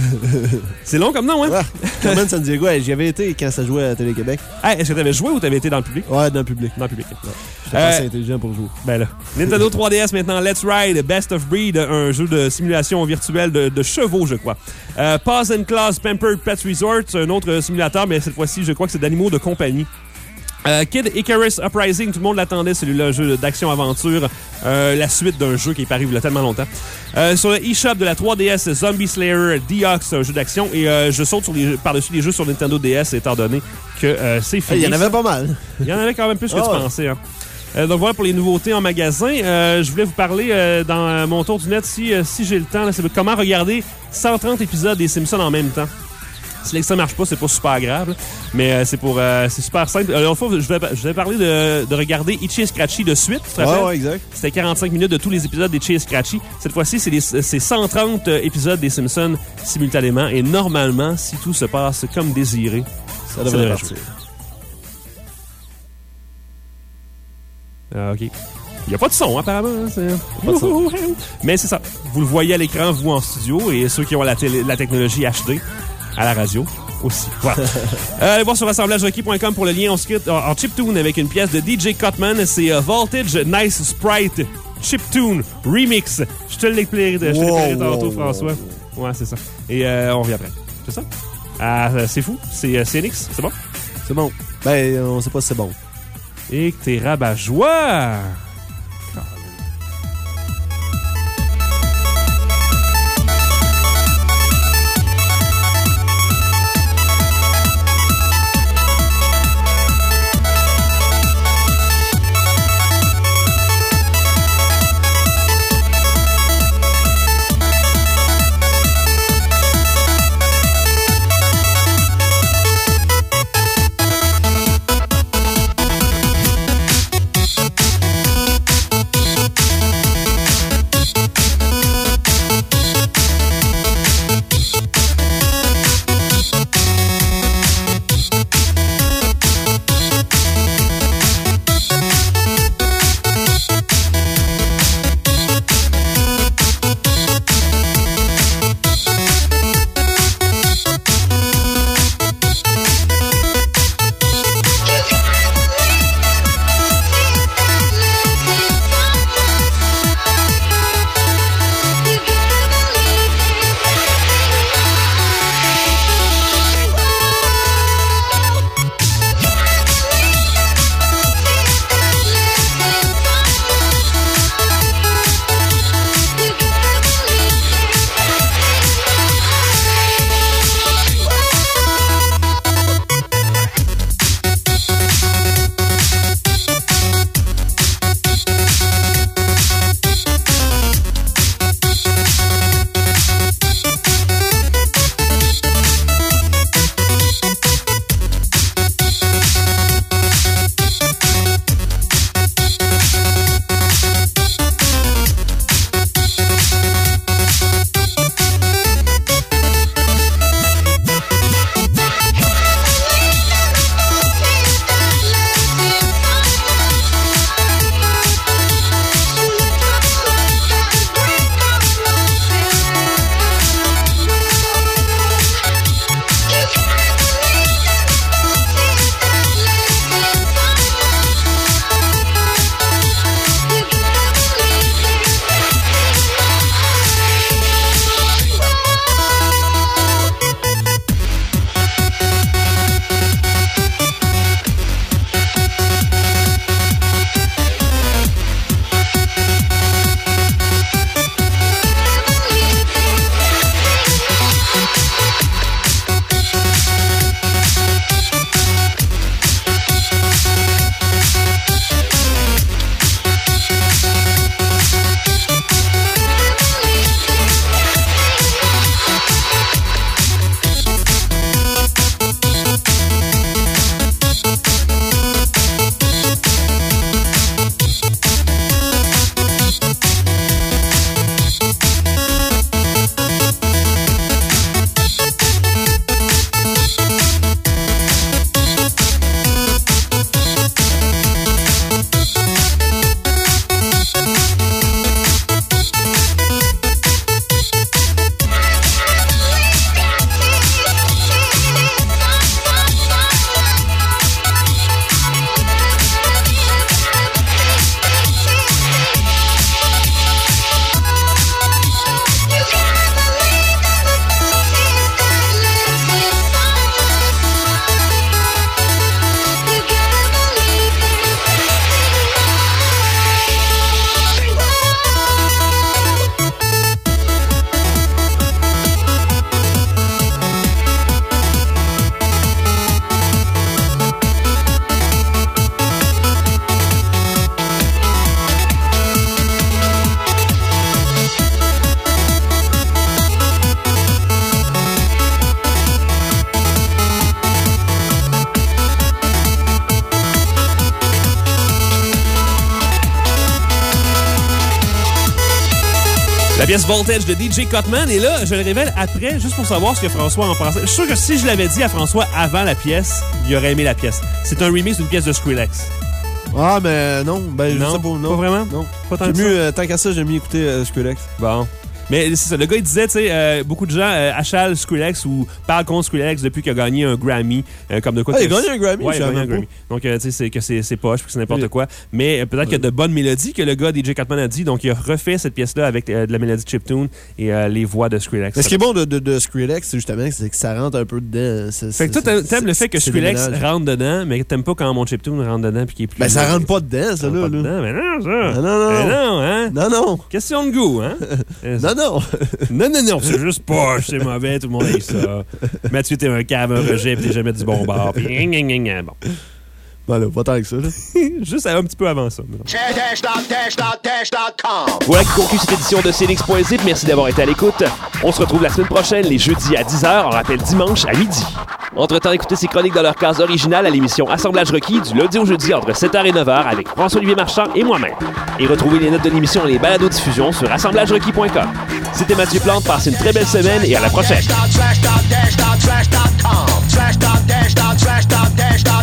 C'est long comme nom, hein? Ouais. Carmen San Diego, hey, j'y avais été quand ça jouait à Télé-Québec. Hey, est-ce que t'avais joué ou t'avais été dans le public? Ouais, dans le public. Dans le public. Ouais. J'étais pas Euh, assez intelligent pour jouer. Ben là. Nintendo trois D S maintenant, Let's Ride, Best of Breed, un jeu de simulation virtuelle de, de chevaux, je crois. Euh, Paws and Claws, Pampered Pet Resort, un autre simulateur, mais cette fois-ci, je crois que c'est d'animaux de compagnie. Euh, Kid Icarus Uprising, tout le monde l'attendait, celui-là, un jeu d'action-aventure, euh, la suite d'un jeu qui est paru il y a tellement longtemps. Euh, sur le eShop de la trois D S, Zombie Slayer, Deox, un jeu d'action, et euh, je saute sur les, par-dessus les jeux sur Nintendo D S, étant donné que euh, c'est fini. Il y en avait pas mal. Il y en avait quand même plus que Oh, tu ouais. pensais. Hein. Euh, donc voilà pour les nouveautés en magasin. Euh, je voulais vous parler euh, dans euh, mon tour du net, si, euh, si j'ai le temps, là, c'est comment regarder cent trente épisodes des Simpsons en même temps. Si ça marche pas, c'est pas super grave, là. Mais euh, c'est pour euh, c'est super simple. Alors, fois, je vais, je vais parler de, de regarder Itchy et Scratchy de suite. Tu te rappelles? Ouais, ouais, exact. C'était quarante-cinq minutes de tous les épisodes d'Itchy et Scratchy. Cette fois-ci, c'est, les, c'est cent trente épisodes des Simpsons simultanément. Et normalement, si tout se passe comme désiré, Ça devrait devrait partir. Ah, OK. Il n'y a pas de son, apparemment. Hein, c'est... Pas de son. Mais c'est ça. Vous le voyez à l'écran, vous, en studio, et ceux qui ont la, télé, la technologie H D à la radio aussi. Voilà. euh, allez voir sur assemblage requis point com pour le lien. On se quitte en chiptune avec une pièce de D J Cutman. C'est uh, Voltage Nice Sprite Chiptune Remix. Je te l'éclaire de, je te l'éclairerai tantôt, wow. François. Ouais, c'est ça. Et euh, on revient après. C'est ça? Ah, c'est fou. C'est euh, C N X. C'est bon? C'est bon. Ben, on sait pas si c'est bon. Et que t'es rabat-joie! La pièce Voltage de D J Cutman. Et là, je le révèle après, juste pour savoir ce que François en pensait. Je suis sûr que si je l'avais dit à François avant la pièce, il aurait aimé la pièce. C'est un remix d'une pièce de Skrillex. Ah, mais non, ben, je Non, sais pas. Non, pas vraiment? Non. Pas tant J'ai que ça? mieux, euh, tant qu'à ça, j'aime mieux écouter euh, Skrillex. Bon. Mais c'est ça, le gars, il disait, tu sais, euh, beaucoup de gens euh, achalent Skrillex ou parlent contre Skrillex depuis qu'il a gagné un Grammy, euh, comme de quoi... Ah, que- il a gagné un Grammy? Ouais, je il a savais gagné un même Grammy. Donc, euh, tu sais, c'est que c'est, c'est poche, puis que c'est n'importe Oui. quoi. Mais euh, peut-être qu'il y a de bonnes mélodies que le gars D J Catman a dit, donc il a refait cette pièce-là avec euh, de la mélodie chiptune et euh, les voix de Skrillex. Mais ce qui est bon de, de, de Skrillex, c'est justement c'est que ça rentre un peu dedans. C'est, Fait que toi, c'est- t'aimes, t'aimes c'est- le fait que c'est Skrillex des ménages. rentre dedans, mais t'aimes pas quand mon chiptune rentre dedans puis qu'il est plus... Ben, ça rentre pas dedans, ça, rentre là. pas là. dedans. Mais non, ça! Ah, non, non. Mais non, hein? Non, non. Question de goût, hein? Non, non. Non, non, non, c'est juste poche, c'est mauvais, tout le monde aime ça. Mathieu, t'es un cave, un rejet, pis t'es jamais du bon bord. Pis gna, gna, gna, gna. Bon. Ben là, pas tant que ça, là. Juste un petit peu avant ça. mettons. dash dot dash dot dash dot com. Voilà qui conclut cette édition de C N X point zip. Merci d'avoir été à l'écoute. On se retrouve la semaine prochaine, les jeudis à dix heures. On rappelle dimanche à midi. Entre-temps, écoutez ces chroniques dans leur case originale à l'émission Assemblage requis du lundi au jeudi entre sept heures et neuf heures avec François-Olivier Marchand et moi-même. Et retrouvez les notes de l'émission et les balados-diffusions sur assemblage requis point com. C'était Mathieu Plante. Passez une très belle semaine et à la prochaine. Slash dot slash dot dash dot slash dot com. Slash dot dash dot slash dot dash dot